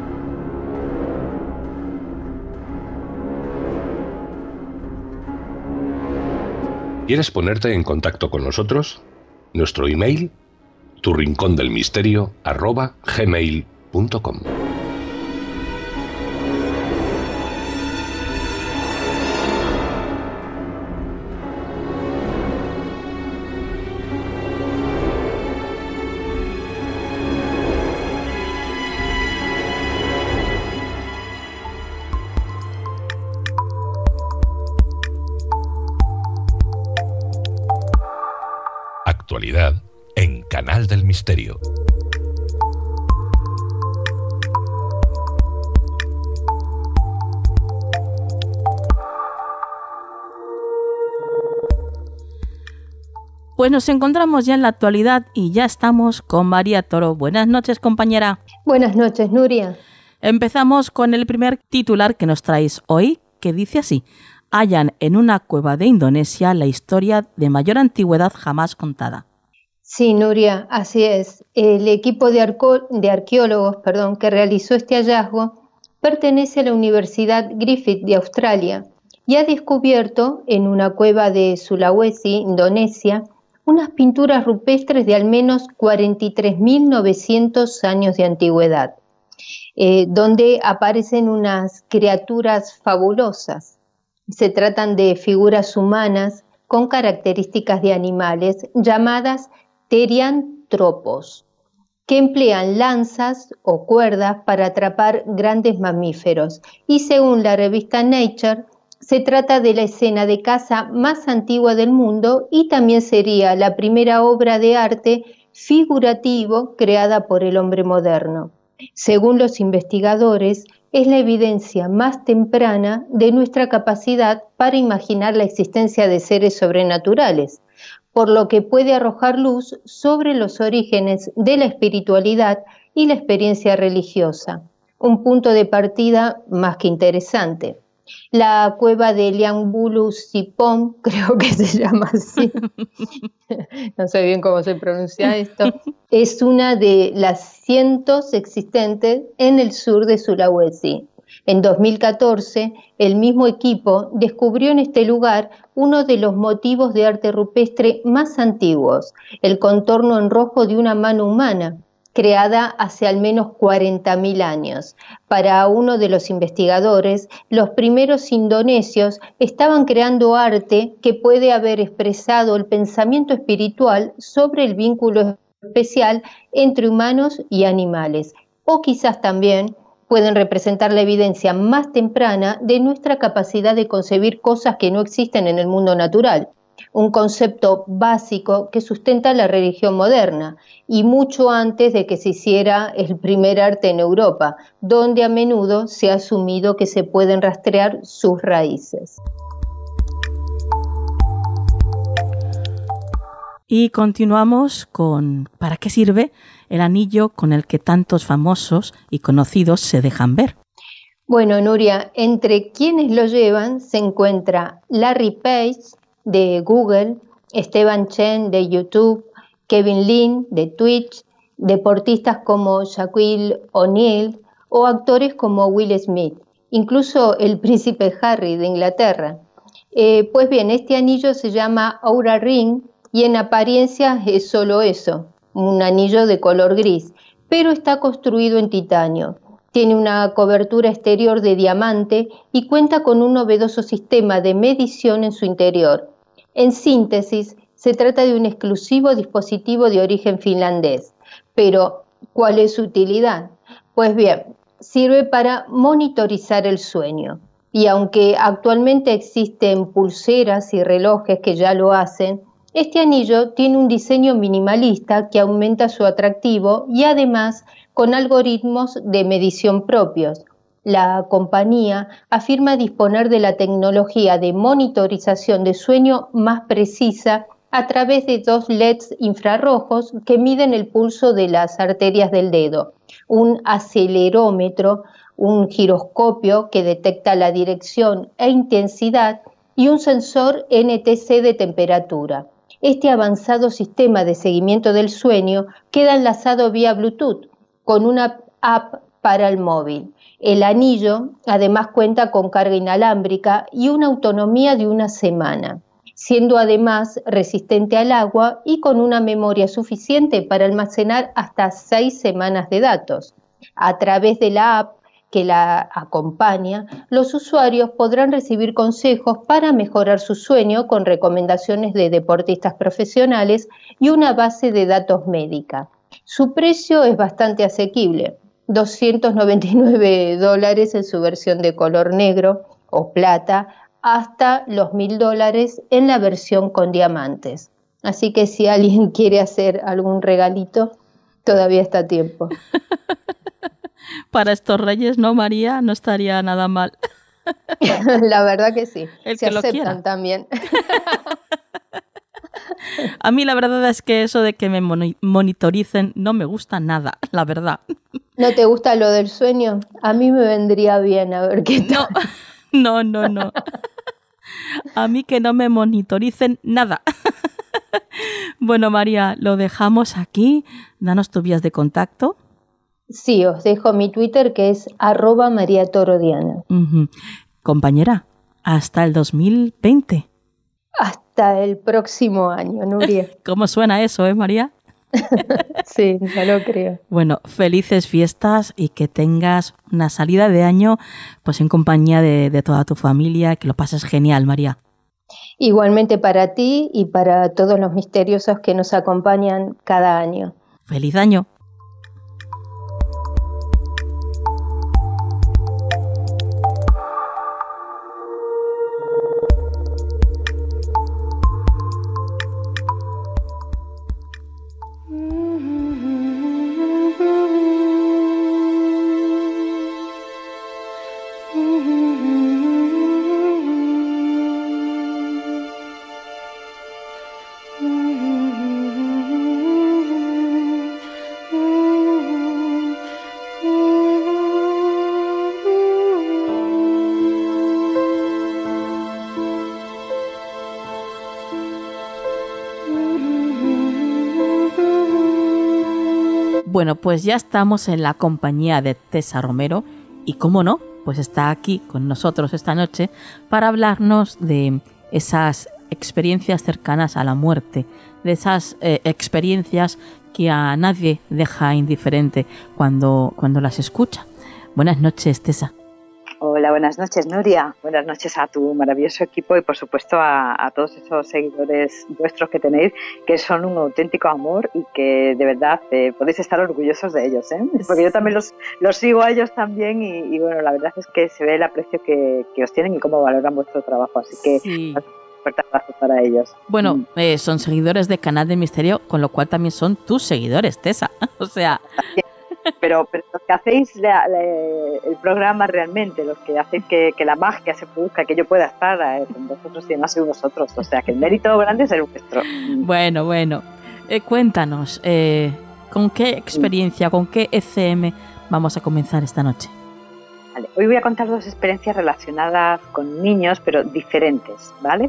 ¿Quieres ponerte en contacto con nosotros? Nuestro email, tu rincón del misterio arroba gmail punto com. Actualidad en Canal del Misterio. Pues nos encontramos ya en la actualidad y ya estamos con María Toro. Buenas noches, compañera. Buenas noches, Nuria. Empezamos con el primer titular que nos traéis hoy, que dice así: hallan en una cueva de Indonesia la historia de mayor antigüedad jamás contada. Sí, Nuria, así es. El equipo de, arco- de arqueólogos perdón, que realizó este hallazgo pertenece a la Universidad Griffith de Australia y ha descubierto en una cueva de Sulawesi, Indonesia, unas pinturas rupestres de al menos cuarenta y tres mil novecientos años de antigüedad, eh, donde aparecen unas criaturas fabulosas. Se tratan de figuras humanas con características de animales llamadas teriantropos, que emplean lanzas o cuerdas para atrapar grandes mamíferos. Y según la revista Nature, se trata de la escena de caza más antigua del mundo y también sería la primera obra de arte figurativo creada por el hombre moderno. Según los investigadores, es la evidencia más temprana de nuestra capacidad para imaginar la existencia de seres sobrenaturales, por lo que puede arrojar luz sobre los orígenes de la espiritualidad y la experiencia religiosa. Un punto de partida más que interesante. La cueva de Liangbulu Sipom, creo que se llama así, no sé bien cómo se pronuncia esto, es una de las cientos existentes en el sur de Sulawesi. En dos mil catorce, el mismo equipo descubrió en este lugar uno de los motivos de arte rupestre más antiguos, el contorno en rojo de una mano humana, creada hace al menos cuarenta mil años. Para uno de los investigadores, los primeros indonesios estaban creando arte que puede haber expresado el pensamiento espiritual sobre el vínculo especial entre humanos y animales, o quizás también pueden representar la evidencia más temprana de nuestra capacidad de concebir cosas que no existen en el mundo natural, un concepto básico que sustenta la religión moderna y mucho antes de que se hiciera el primer arte en Europa, donde a menudo se ha asumido que se pueden rastrear sus raíces. Y continuamos con ¿para qué sirve el anillo con el que tantos famosos y conocidos se dejan ver? Bueno, Nuria, entre quienes lo llevan se encuentra Larry Page de Google, Esteban Chen de YouTube, Kevin Lin de Twitch, deportistas como Shaquille O'Neal o actores como Will Smith, incluso el príncipe Harry de Inglaterra. Eh, pues bien, este anillo se llama Oura Ring y en apariencia es solo eso, un anillo de color gris, pero está construido en titanio. Tiene una cobertura exterior de diamante y cuenta con un novedoso sistema de medición en su interior. En síntesis, se trata de un exclusivo dispositivo de origen finlandés. Pero, ¿cuál es su utilidad? Pues bien, sirve para monitorizar el sueño. Y aunque actualmente existen pulseras y relojes que ya lo hacen, este anillo tiene un diseño minimalista que aumenta su atractivo y además con algoritmos de medición propios. La compañía afirma disponer de la tecnología de monitorización de sueño más precisa a través de dos L E Ds infrarrojos que miden el pulso de las arterias del dedo, un acelerómetro, un giroscopio que detecta la dirección e intensidad y un sensor N T C de temperatura. Este avanzado sistema de seguimiento del sueño queda enlazado vía Bluetooth con una app para el móvil. El anillo además cuenta con carga inalámbrica y una autonomía de una semana, siendo además resistente al agua y con una memoria suficiente para almacenar hasta seis semanas de datos. A través de la app que la acompaña, los usuarios podrán recibir consejos para mejorar su sueño con recomendaciones de deportistas profesionales y una base de datos médica. Su precio es bastante asequible, doscientos noventa y nueve dólares en su versión de color negro o plata, hasta los mil dólares en la versión con diamantes. Así que si alguien quiere hacer algún regalito, todavía está a tiempo. Para estos reyes, ¿no, María? No estaría nada mal. La verdad que sí. El se que lo aceptan quiera. También. A mí la verdad es que eso de que me monitoricen no me gusta nada, la verdad. ¿No te gusta lo del sueño? A mí me vendría bien, a ver qué tal. No, no, no, no. A mí que no me monitoricen nada. Bueno, María, lo dejamos aquí. Danos tus vías de contacto. Sí, os dejo mi Twitter, que es arroba María Toro Diana. Uh-huh. Compañera, hasta el dos mil veinte. Hasta el próximo año, Nuria. ¿Cómo suena eso, eh, María? Sí, ya lo creo. Bueno, felices fiestas y que tengas una salida de año pues en compañía de, de toda tu familia, que lo pases genial, María. Igualmente para ti y para todos los misteriosos que nos acompañan cada año. ¡Feliz año! Bueno, pues ya estamos en la compañía de Tessa Romero y, cómo no, pues está aquí con nosotros esta noche para hablarnos de esas experiencias cercanas a la muerte, de esas eh, experiencias que a nadie deja indiferente cuando, cuando las escucha. Buenas noches, Tessa. Hola, buenas noches, Nuria. Buenas noches a tu maravilloso equipo y, por supuesto, a, a todos esos seguidores vuestros que tenéis, que son un auténtico amor y que, de verdad, eh, podéis estar orgullosos de ellos, ¿eh? Porque yo también los, los sigo a ellos también y, y, bueno, la verdad es que se ve el aprecio que, que os tienen y cómo valoran vuestro trabajo. Así que, sí. Un fuerte abrazo para ellos. Bueno, mm. eh, son seguidores de Canal del Misterio, con lo cual también son tus seguidores, Tessa. O sea... Pero, pero los que hacéis la, la, el programa realmente, los que hacéis que, que la magia se produzca, que yo pueda estar eh, con vosotros y no soy vosotros. O sea, que el mérito grande es el vuestro. Bueno, bueno. Eh, cuéntanos, eh, ¿con qué experiencia, con qué E C M vamos a comenzar esta noche? Vale, hoy voy a contar dos experiencias relacionadas con niños, pero diferentes, ¿vale?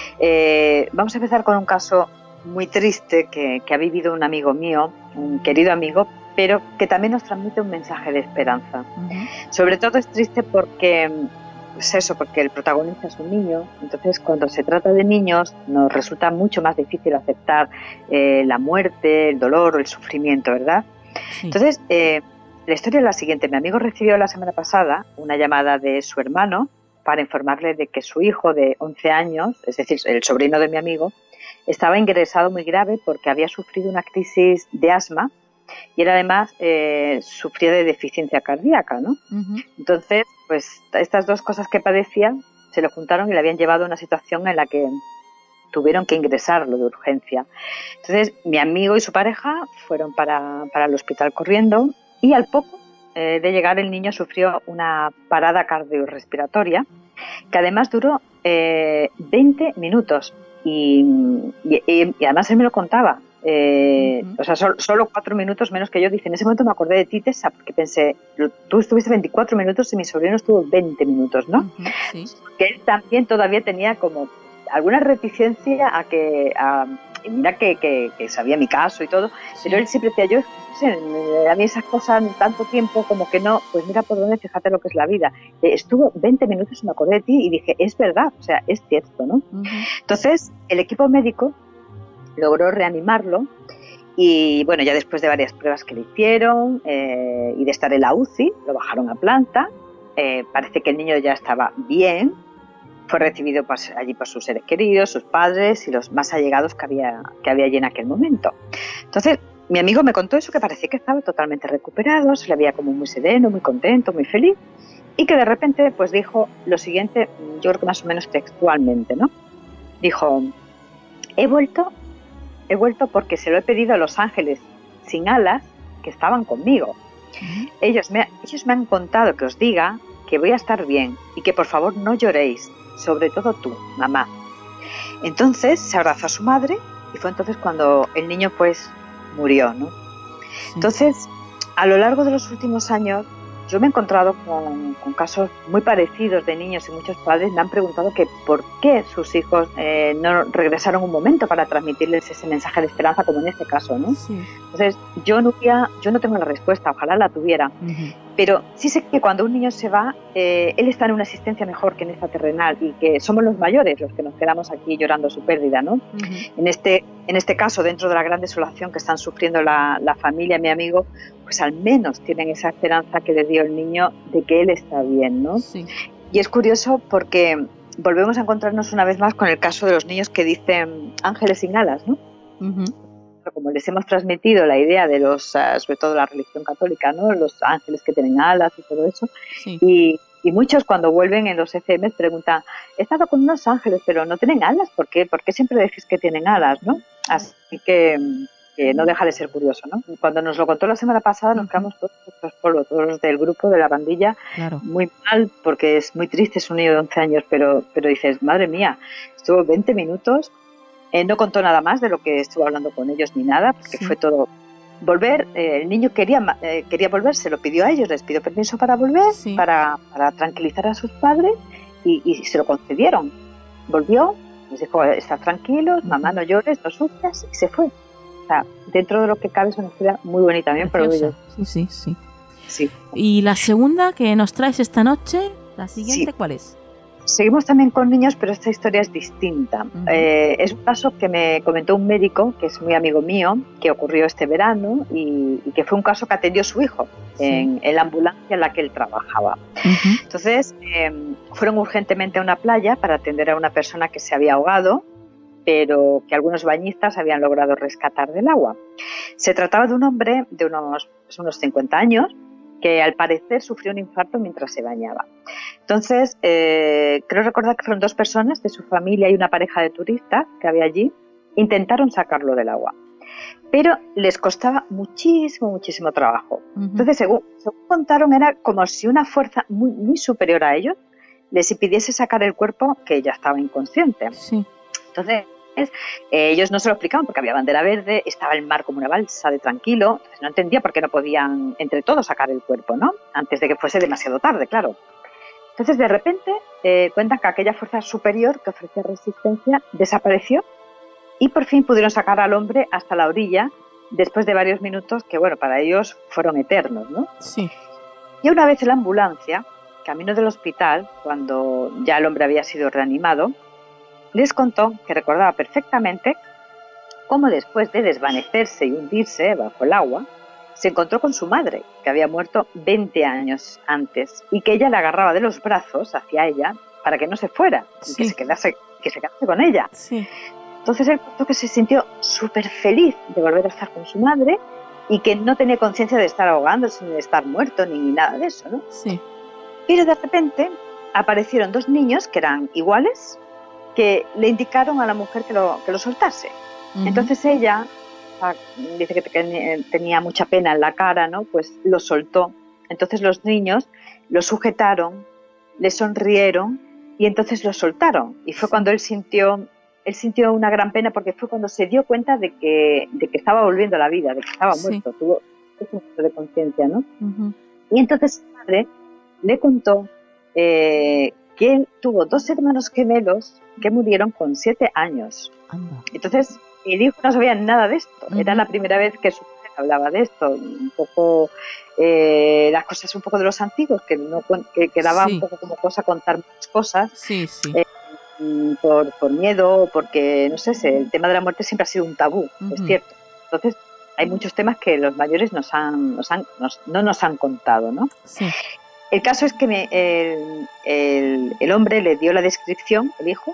Eh, vamos a empezar con un caso muy triste que, que ha vivido un amigo mío, un querido amigo, pero que también nos transmite un mensaje de esperanza. Uh-huh. Sobre todo es triste porque, pues eso, porque el protagonista es un niño, entonces cuando se trata de niños nos resulta mucho más difícil aceptar eh, la muerte, el dolor o el sufrimiento, ¿verdad? Sí. Entonces, eh, la historia es la siguiente. Mi amigo recibió la semana pasada una llamada de su hermano para informarle de que su hijo de once años, es decir, el sobrino de mi amigo, estaba ingresado muy grave porque había sufrido una crisis de asma y él además eh, sufría de deficiencia cardíaca, ¿no? Uh-huh. Entonces, pues estas dos cosas que padecía se le juntaron y le habían llevado a una situación en la que tuvieron que ingresarlo de urgencia. Entonces, mi amigo y su pareja fueron para, para el hospital corriendo y al poco eh, de llegar el niño sufrió una parada cardiorrespiratoria que además duró eh, veinte minutos y, y, y además él me lo contaba. Eh, uh-huh. O sea, sol, solo cuatro minutos menos que yo. Dice, en ese momento me acordé de ti, Tessa, porque pensé, tú estuviste veinticuatro minutos y mi sobrino estuvo veinte minutos, ¿no? Uh-huh, sí. Que él también todavía tenía como alguna reticencia a que, a, mira que, que, que sabía mi caso y todo, sí. Pero él siempre decía, yo, no sé, a mí esas cosas tanto tiempo como que no, pues mira por dónde, fíjate lo que es la vida. Eh, estuvo veinte minutos y me acordé de ti y dije, es verdad, o sea, es cierto, ¿no? Uh-huh. Entonces, el equipo médico logró reanimarlo y bueno, ya después de varias pruebas que le hicieron eh, y de estar en la U C I, lo bajaron a planta, eh, parece que el niño ya estaba bien, fue recibido pues, allí por sus seres queridos, sus padres y los más allegados que había, que había allí en aquel momento. Entonces, mi amigo me contó eso, que parecía que estaba totalmente recuperado, se le veía como muy sereno, muy contento, muy feliz, y que de repente pues dijo lo siguiente, yo creo que más o menos textualmente, ¿no? Dijo, he vuelto He vuelto porque se lo he pedido a los ángeles sin alas que estaban conmigo. Uh-huh. Ellos me, ellos me han contado que os diga que voy a estar bien y que por favor no lloréis, sobre todo tú, mamá. Entonces se abrazó a su madre y fue entonces cuando el niño pues murió, ¿no? Sí. Entonces, a lo largo de los últimos años, yo me he encontrado con, con casos muy parecidos de niños y muchos padres me han preguntado que por qué sus hijos eh, no regresaron un momento para transmitirles ese mensaje de esperanza, como en este caso, ¿no? Sí. Entonces, yo no, yo no tengo la respuesta, ojalá la tuviera, uh-huh. Pero sí sé que cuando un niño se va, eh, él está en una existencia mejor que en esta terrenal y que somos los mayores los que nos quedamos aquí llorando su pérdida, ¿no? Uh-huh. En este, en este caso, dentro de la gran desolación que están sufriendo la, la familia, mi amigo, pues al menos tienen esa esperanza que le dio el niño de que él está bien, ¿no? Sí. Y es curioso porque volvemos a encontrarnos una vez más con el caso de los niños que dicen ángeles sin alas, ¿no? Uh-huh. Como les hemos transmitido la idea de los, uh, sobre todo la religión católica, ¿no? Los ángeles que tienen alas y todo eso, sí. y, y muchos cuando vuelven en los F M preguntan, he estado con unos ángeles, pero no tienen alas, ¿por qué? ¿Por qué siempre decís que tienen alas, no? Así que... que no deja de ser curioso, ¿no? Cuando nos lo contó la semana pasada nos quedamos todos los polvos, todos los del grupo de la bandilla, claro. Muy mal, porque es muy triste, es un niño de once años, pero, pero dices, madre mía, estuvo veinte minutos, eh, no contó nada más de lo que estuvo hablando con ellos ni nada, porque sí. Fue todo volver, eh, el niño quería, eh, quería volver, se lo pidió a ellos, les pidió permiso para volver, sí. para, para tranquilizar a sus padres y, y se lo concedieron. Volvió, les dijo, estad tranquilos, mamá, no llores, no sufras, y se fue. O sea, dentro de lo que cabe es una historia muy bonita también, pero sí, sí, sí, sí. Y la segunda que nos traes esta noche, la siguiente, sí. ¿Cuál es? Seguimos también con niños, pero esta historia es distinta. Uh-huh. Eh, es un caso que me comentó un médico, que es muy amigo mío, que ocurrió este verano y, y que fue un caso que atendió su hijo sí. en, en la ambulancia en la que él trabajaba. Uh-huh. Entonces, eh, fueron urgentemente a una playa para atender a una persona que se había ahogado, pero que algunos bañistas habían logrado rescatar del agua. Se trataba de un hombre de unos, pues unos cincuenta años que al parecer sufrió un infarto mientras se bañaba. Entonces, eh, creo recordar que fueron dos personas de su familia y una pareja de turistas que había allí, intentaron sacarlo del agua. Pero les costaba muchísimo, muchísimo trabajo. Uh-huh. Entonces, según, según contaron, era como si una fuerza muy, muy superior a ellos les impidiese sacar el cuerpo que ya estaba inconsciente. Sí. Entonces, Eh, ellos no se lo explicaban porque había bandera verde, estaba el mar como una balsa de tranquilo, entonces no entendía por qué no podían entre todos sacar el cuerpo, ¿no? Antes de que fuese demasiado tarde, claro. Entonces de repente eh, cuentan que aquella fuerza superior que ofrecía resistencia desapareció y por fin pudieron sacar al hombre hasta la orilla después de varios minutos que, bueno, para ellos fueron eternos, ¿no? Sí. Y una vez en la ambulancia, camino del hospital, cuando ya el hombre había sido reanimado, les contó que recordaba perfectamente cómo después de desvanecerse y hundirse bajo el agua, se encontró con su madre, que había muerto veinte años antes, y que ella le agarraba de los brazos hacia ella para que no se fuera, sí. y que se quedase, que se quedase con ella. Sí. Entonces él contó que se sintió súper feliz de volver a estar con su madre y que no tenía conciencia de estar ahogándose, ni de estar muerto, ni nada de eso, ¿no? Sí. Pero de repente aparecieron dos niños que eran iguales, que le indicaron a la mujer que lo, que lo soltase. Uh-huh. Entonces ella, dice que tenía mucha pena en la cara, ¿no? Pues lo soltó. Entonces los niños lo sujetaron, le sonrieron y entonces lo soltaron. Y fue cuando él sintió, él sintió una gran pena, porque fue cuando se dio cuenta de que, de que estaba volviendo a la vida, de que estaba muerto. Sí. Tuvo un poco de conciencia, ¿no? Uh-huh. Y entonces su padre le contó eh, que él tuvo dos hermanos gemelos que murieron con siete años. Uh-huh. Entonces el hijo no sabía nada de esto. Uh-huh. Era la primera vez que su padre hablaba de esto. Un poco eh, las cosas un poco de los antiguos, que no que, que daba sí. un poco como cosa contar muchas cosas. Sí, sí. Eh, por, por miedo, porque no sé, el tema de la muerte siempre ha sido un tabú, uh-huh. es cierto. Entonces hay muchos temas que los mayores nos han, nos han, nos, no nos han contado, ¿no? Sí. El caso es que me, el, el, el hombre le dio la descripción, el hijo,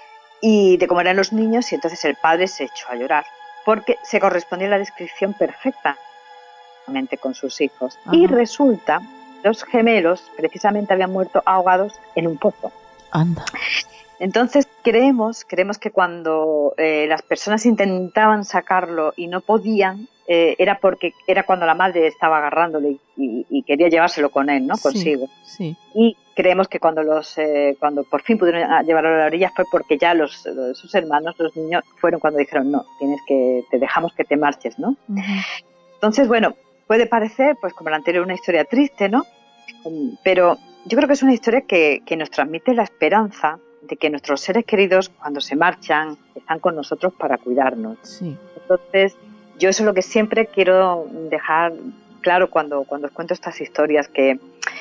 y de cómo eran los niños, y entonces el padre se echó a llorar, porque se correspondía la descripción perfectamente con sus hijos. Ajá. Y resulta, los gemelos precisamente habían muerto ahogados en un pozo. Anda. Entonces creemos, creemos que cuando eh, las personas intentaban sacarlo y no podían, eh, era porque era cuando la madre estaba agarrándole y, y quería llevárselo con él, ¿no? Consigo. Sí, sí. Y creemos que cuando los eh, cuando por fin pudieron llevarlo a la orilla fue porque ya los, los sus hermanos, los niños, fueron cuando dijeron no, tienes que, te dejamos que te marches, ¿no? Uh-huh. Entonces, bueno, puede parecer, pues como la anterior, una historia triste, ¿no? Pero yo creo que es una historia que, que nos transmite la esperanza de que nuestros seres queridos, cuando se marchan, están con nosotros para cuidarnos. Sí. Entonces, yo eso es lo que siempre quiero dejar claro cuando, cuando os cuento estas historias, que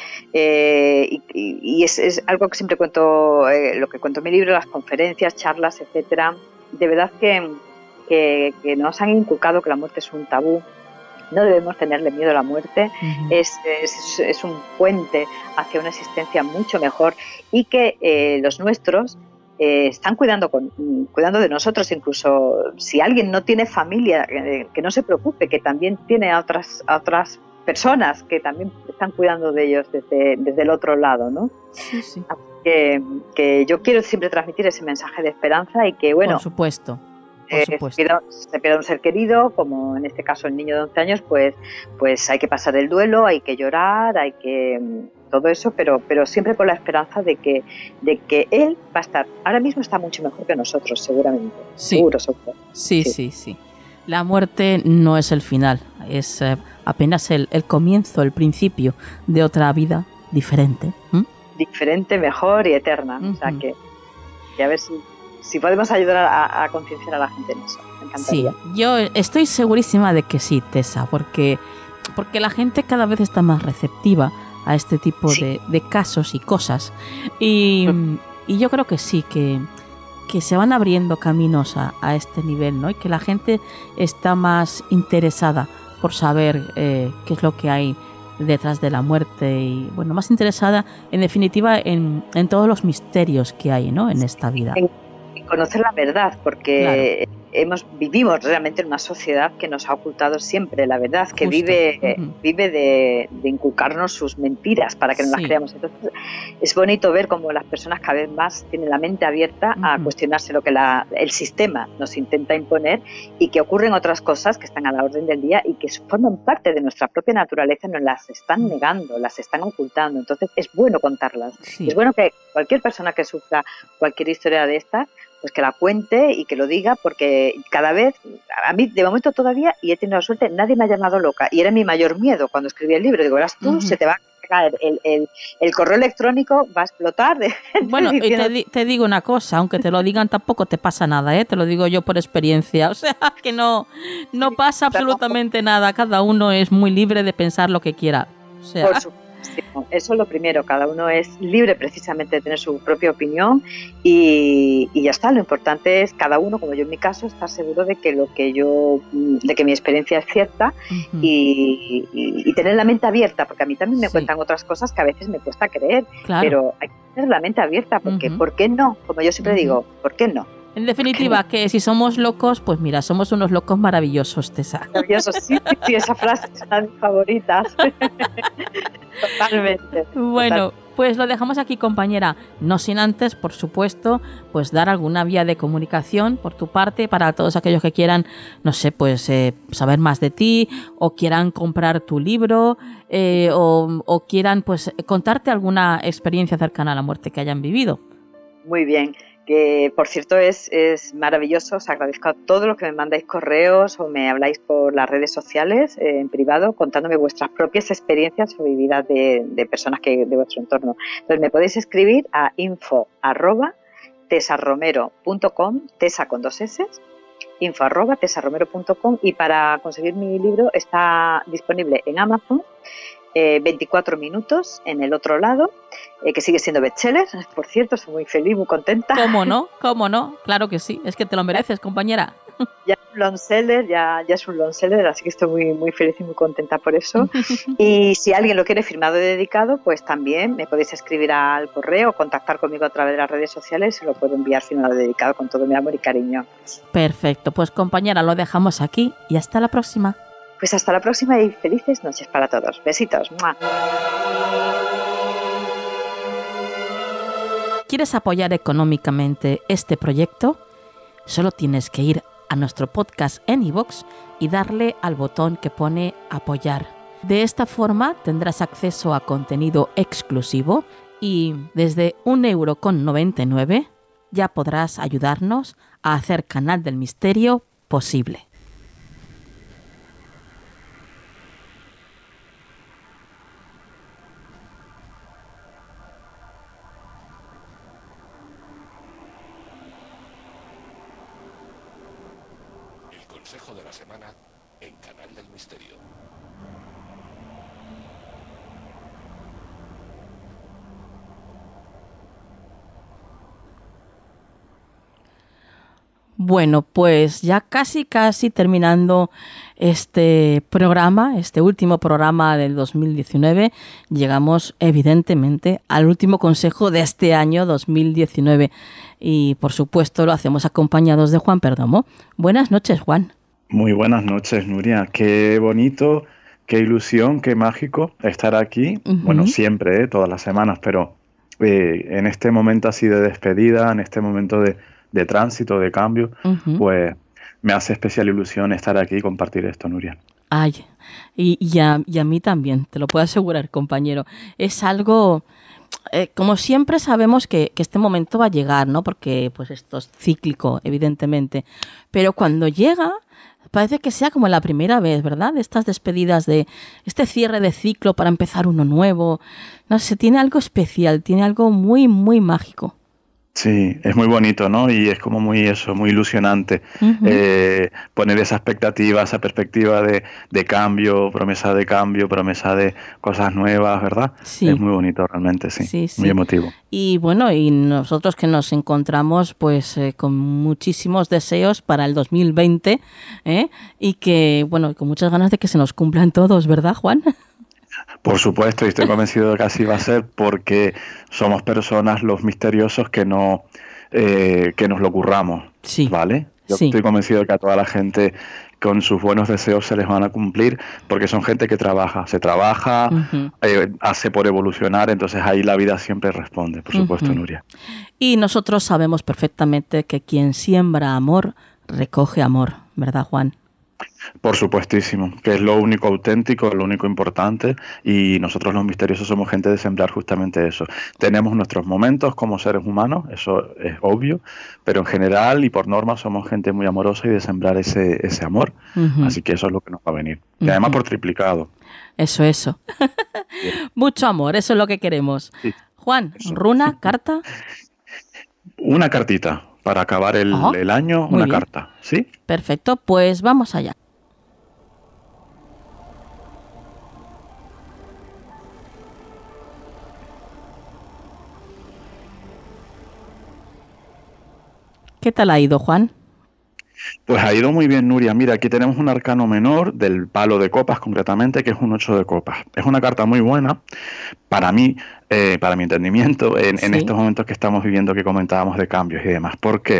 eh, y, y es, es algo que siempre cuento, eh, lo que cuento en mi libro, las conferencias, charlas, etcétera. De verdad que, que, que nos han inculcado que la muerte es un tabú. No debemos tenerle miedo a la muerte, uh-huh. es, es, es un puente hacia una existencia mucho mejor, y que eh, los nuestros eh, están cuidando, con, cuidando de nosotros. Incluso si alguien no tiene familia, eh, que no se preocupe, que también tiene a otras, a otras personas que también están cuidando de ellos desde, desde el otro lado, ¿no? Sí, sí. Así que, que yo quiero siempre transmitir ese mensaje de esperanza y que, bueno... Por supuesto. Eh, se pierde, se pierde un ser querido, como en este caso el niño de once años, pues, pues hay que pasar el duelo, hay que llorar, hay que todo eso, pero, pero siempre con la esperanza de que, de que él va a estar, ahora mismo está mucho mejor que nosotros, seguramente. Sí, seguro, seguro. Sí, sí, sí, sí. La muerte no es el final, es eh, apenas el, el comienzo, el principio de otra vida diferente. ¿Mm? Diferente, mejor y eterna. Uh-huh. O sea que, que a ver si... Si podemos ayudar a, a concienciar a la gente en eso, me encantaría. Sí, yo estoy segurísima de que sí, Tessa, porque, porque la gente cada vez está más receptiva a este tipo sí. de, de casos y cosas. Y, mm. y yo creo que sí, que, que se van abriendo caminos a, a este nivel, ¿no? Y que la gente está más interesada por saber eh, qué es lo que hay detrás de la muerte y, bueno, más interesada, en definitiva, en, en todos los misterios que hay, ¿no? En esta vida. Y conocer la verdad, porque claro. hemos vivimos realmente en una sociedad que nos ha ocultado siempre la verdad, que Justo. vive uh-huh. vive de, de inculcarnos sus mentiras para que no sí. las creamos. Entonces es bonito ver cómo las personas cada vez más tienen la mente abierta uh-huh. a cuestionarse lo que la, el sistema nos intenta imponer, y que ocurren otras cosas que están a la orden del día y que forman parte de nuestra propia naturaleza, nos las están negando, las están ocultando. Entonces es bueno contarlas. Sí. Es bueno que cualquier persona que sufra cualquier historia de estas, pues que la cuente y que lo diga, porque cada vez, a mí de momento todavía, y he tenido la suerte, nadie me ha llamado loca, y era mi mayor miedo cuando escribí el libro. Digo, verás tú, uh-huh. se te va a caer el, el, el correo electrónico, va a explotar. De bueno, y te, di, te digo una cosa, aunque te lo digan tampoco te pasa nada, ¿eh? Te lo digo yo por experiencia, o sea, que no, no pasa absolutamente nada, cada uno es muy libre de pensar lo que quiera. O sea, por supuesto. Eso es lo primero, cada uno es libre precisamente de tener su propia opinión, y, y ya está. Lo importante es cada uno, como yo en mi caso, estar seguro de que lo que yo, de que mi experiencia es cierta, uh-huh. y, y, y tener la mente abierta, porque a mí también me sí. cuentan otras cosas que a veces me cuesta creer, claro. pero hay que tener la mente abierta, porque uh-huh. ¿por qué no? Como yo siempre uh-huh. digo, ¿por qué no? En definitiva, que si somos locos, pues mira, somos unos locos maravillosos, Tessa. Maravillosos, sí, sí, esa frase es una de mis favoritas. Totalmente. Bueno, total. pues lo dejamos aquí, compañera. No sin antes, por supuesto, pues dar alguna vía de comunicación por tu parte para todos aquellos que quieran, no sé, pues eh, saber más de ti o quieran comprar tu libro eh, o, o quieran pues contarte alguna experiencia cercana a la muerte que hayan vivido. Muy bien. Que por cierto es, es maravilloso, os agradezco a todos los que me mandáis correos o me habláis por las redes sociales eh, en privado contándome vuestras propias experiencias o vividas de, de personas que de vuestro entorno. Entonces me podéis escribir a info arroba tesarromero punto com, tesa con dos s, info arroba tesarromero punto com, y para conseguir mi libro está disponible en Amazon. Eh, veinticuatro minutos en el otro lado, eh, que sigue siendo bestseller, por cierto, estoy muy feliz, muy contenta. ¿Cómo no? ¿Cómo no? Claro que sí, es que te lo mereces, compañera. Ya es un long seller, ya, ya es un long seller, así que estoy muy, muy feliz y muy contenta por eso. Y si alguien lo quiere firmado y dedicado, pues también me podéis escribir al correo o contactar conmigo a través de las redes sociales, se lo puedo enviar firmado y dedicado con todo mi amor y cariño. Perfecto, pues compañera, lo dejamos aquí y hasta la próxima. Pues hasta la próxima y felices noches para todos. Besitos. ¡Mua! ¿Quieres apoyar económicamente este proyecto? Solo tienes que ir a nuestro podcast en iVoox y darle al botón que pone apoyar. De esta forma tendrás acceso a contenido exclusivo y desde un euro con noventa y nueve ya podrás ayudarnos a hacer Canal del Misterio posible. Consejo de la semana en Canal del Misterio. Bueno, pues ya casi casi terminando este programa, este último programa del dos mil diecinueve, llegamos evidentemente al último consejo de este año dos mil diecinueve y por supuesto lo hacemos acompañados de Juan Perdomo. Buenas noches, Juan. Muy buenas noches, Nuria. Qué bonito, qué ilusión, qué mágico estar aquí. Uh-huh. Bueno, siempre, ¿eh? Todas las semanas, pero eh, en este momento así de despedida, en este momento de de tránsito, de cambio, uh-huh. pues me hace especial ilusión estar aquí y compartir esto, Nuria. Ay, y, y, a, y a mí también, te lo puedo asegurar, compañero. Es algo, eh, como siempre sabemos que, que este momento va a llegar, ¿no? Porque pues esto es cíclico, evidentemente. Pero cuando llega, parece que sea como la primera vez, ¿verdad? Estas despedidas de este cierre de ciclo para empezar uno nuevo. No sé, tiene algo especial, tiene algo muy, muy mágico. Sí, es muy bonito, ¿no? Y es como muy eso, muy ilusionante. Uh-huh. eh, poner esa expectativa, esa perspectiva de, de cambio, promesa de cambio, promesa de cosas nuevas, ¿verdad? Sí. Es muy bonito realmente, sí. Sí, sí. Muy emotivo. Y bueno, y nosotros que nos encontramos pues eh, con muchísimos deseos para el dos mil veinte, ¿eh? Y que, bueno, con muchas ganas de que se nos cumplan todos, ¿verdad, Juan? Por supuesto, y estoy convencido de que así va a ser porque somos personas los misteriosos que no eh, que nos lo curramos, sí, ¿vale? Yo sí. estoy convencido de que a toda la gente con sus buenos deseos se les van a cumplir porque son gente que trabaja, se trabaja, uh-huh. eh, hace por evolucionar, entonces ahí la vida siempre responde, por supuesto, uh-huh. Nuria. Y nosotros sabemos perfectamente que quien siembra amor, recoge amor, ¿verdad, Juan? Por supuestísimo, que es lo único auténtico, lo único importante, y nosotros los misteriosos somos gente de sembrar justamente eso. Tenemos nuestros momentos como seres humanos, eso es obvio, pero en general y por norma somos gente muy amorosa y de sembrar ese, ese amor, uh-huh. así que eso es lo que nos va a venir. Y uh-huh. además por triplicado. Eso, eso. Mucho amor, eso es lo que queremos. Sí. Juan, eso. ¿Runa, carta? Una cartita. Para acabar el, oh, el año, una bien. Carta, ¿sí? Perfecto, pues vamos allá. ¿Qué tal ha ido, Juan? Pues ha ido muy bien, Nuria. Mira, aquí tenemos un arcano menor del palo de copas, concretamente, que es un ocho de copas. Es una carta muy buena para mí, eh, para mi entendimiento, en, sí. en estos momentos que estamos viviendo, que comentábamos de cambios y demás. ¿Por qué?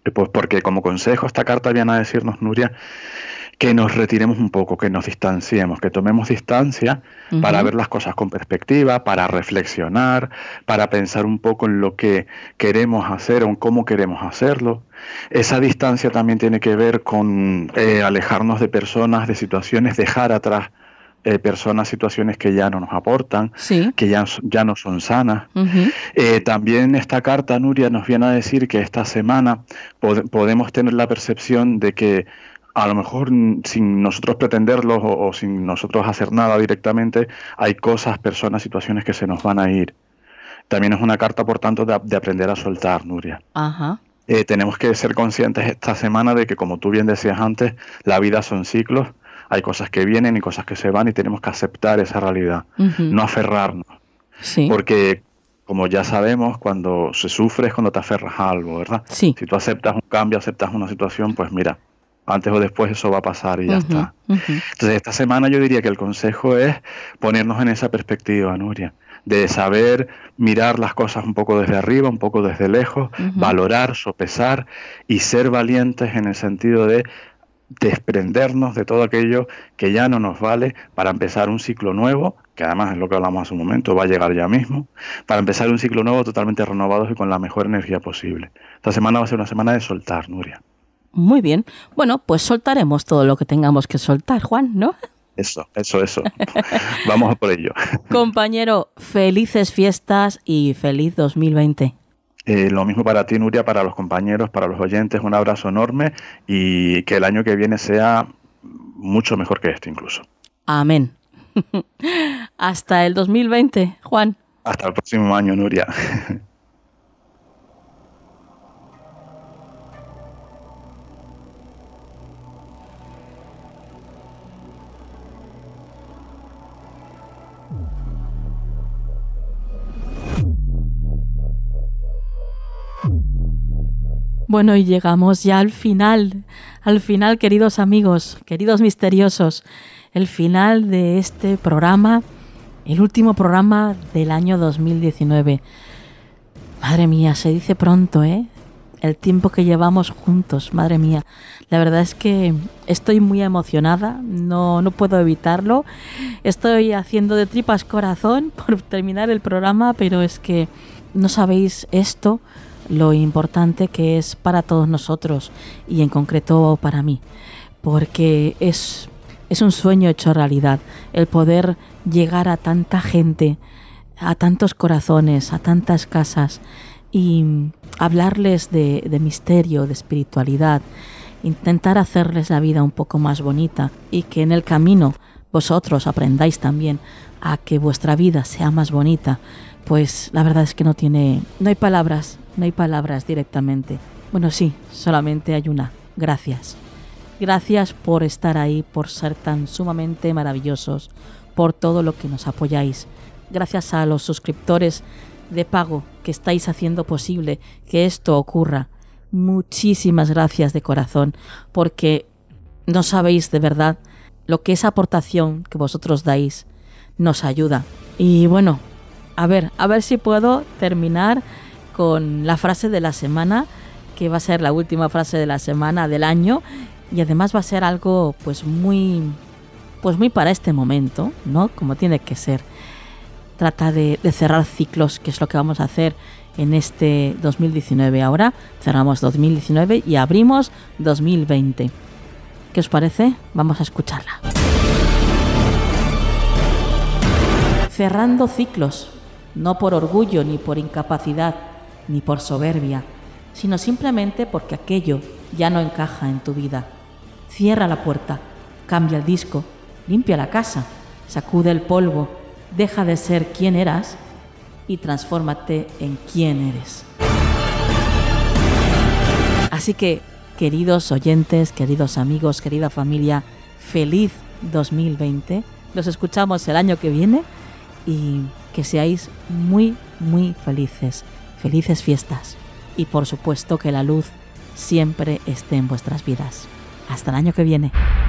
Pues porque como consejo esta carta viene a decirnos, Nuria, que nos retiremos un poco, que nos distanciemos, que tomemos distancia uh-huh. para ver las cosas con perspectiva, para reflexionar, para pensar un poco en lo que queremos hacer o en cómo queremos hacerlo. Esa distancia también tiene que ver con eh, alejarnos de personas, de situaciones, dejar atrás eh, personas, situaciones que ya no nos aportan, sí. que ya, ya no son sanas. Uh-huh. Eh, también esta carta, Nuria, nos viene a decir que esta semana pod- podemos tener la percepción de que a lo mejor sin nosotros pretenderlo o, o sin nosotros hacer nada directamente, hay cosas, personas, situaciones que se nos van a ir. También es una carta, por tanto, de, de aprender a soltar, Nuria. Ajá. Eh, tenemos que ser conscientes esta semana de que, como tú bien decías antes, la vida son ciclos, hay cosas que vienen y cosas que se van y tenemos que aceptar esa realidad, uh-huh. no aferrarnos. Sí. Porque, como ya sabemos, cuando se sufre es cuando te aferras a algo, ¿verdad? Sí. Si tú aceptas un cambio, aceptas una situación, pues mira, antes o después eso va a pasar y ya uh-huh, está. Uh-huh. Entonces, esta semana yo diría que el consejo es ponernos en esa perspectiva, Nuria, de saber mirar las cosas un poco desde arriba, un poco desde lejos, uh-huh. valorar, sopesar y ser valientes en el sentido de desprendernos de todo aquello que ya no nos vale para empezar un ciclo nuevo, que además es lo que hablamos hace un momento, va a llegar ya mismo, para empezar un ciclo nuevo totalmente renovados y con la mejor energía posible. Esta semana va a ser una semana de soltar, Nuria. Muy bien. Bueno, pues soltaremos todo lo que tengamos que soltar, Juan, ¿no? Eso, eso, eso. Vamos a por ello. Compañero, felices fiestas y feliz dos mil veinte. Eh, lo mismo para ti, Nuria, para los compañeros, para los oyentes, un abrazo enorme y que el año que viene sea mucho mejor que este incluso. Amén. Hasta el dos mil veinte, Juan. Hasta el próximo año, Nuria. Bueno, y llegamos ya al final, al final, queridos amigos, queridos misteriosos, el final de este programa, el último programa del año dos mil diecinueve. Madre mía, se dice pronto, ¿eh? El tiempo que llevamos juntos, madre mía. La verdad es que estoy muy emocionada, no, no puedo evitarlo. Estoy haciendo de tripas corazón por terminar el programa, pero es que no sabéis esto, lo importante que es para todos nosotros y en concreto para mí, porque es, es un sueño hecho realidad, el poder llegar a tanta gente, a tantos corazones, a tantas casas y hablarles de, de misterio, de espiritualidad, intentar hacerles la vida un poco más bonita y que en el camino vosotros aprendáis también a que vuestra vida sea más bonita. Pues la verdad es que no tiene, no hay palabras, no hay palabras directamente. Bueno, sí, solamente hay una. Gracias. Gracias por estar ahí, por ser tan sumamente maravillosos, por todo lo que nos apoyáis. Gracias a los suscriptores de pago que estáis haciendo posible que esto ocurra. Muchísimas gracias de corazón, porque no sabéis de verdad lo que esa aportación que vosotros dais nos ayuda. Y bueno, A ver, a ver si puedo terminar con la frase de la semana, que va a ser la última frase de la semana del año y además va a ser algo pues muy, pues muy para este momento, ¿no? Como tiene que ser. Trata de, de cerrar ciclos, que es lo que vamos a hacer en este dos mil diecinueve. Ahora cerramos dos mil diecinueve y abrimos dos mil veinte. ¿Qué os parece? Vamos a escucharla. Cerrando ciclos, no por orgullo ni por incapacidad, ni por soberbia, sino simplemente porque aquello ya no encaja en tu vida. Cierra la puerta, cambia el disco, limpia la casa, sacude el polvo, deja de ser quien eras y transfórmate en quien eres. Así que, queridos oyentes, queridos amigos, querida familia, feliz dos mil veinte. Los escuchamos el año que viene y que seáis muy, muy felices. Felices fiestas. Y por supuesto que la luz siempre esté en vuestras vidas. Hasta el año que viene.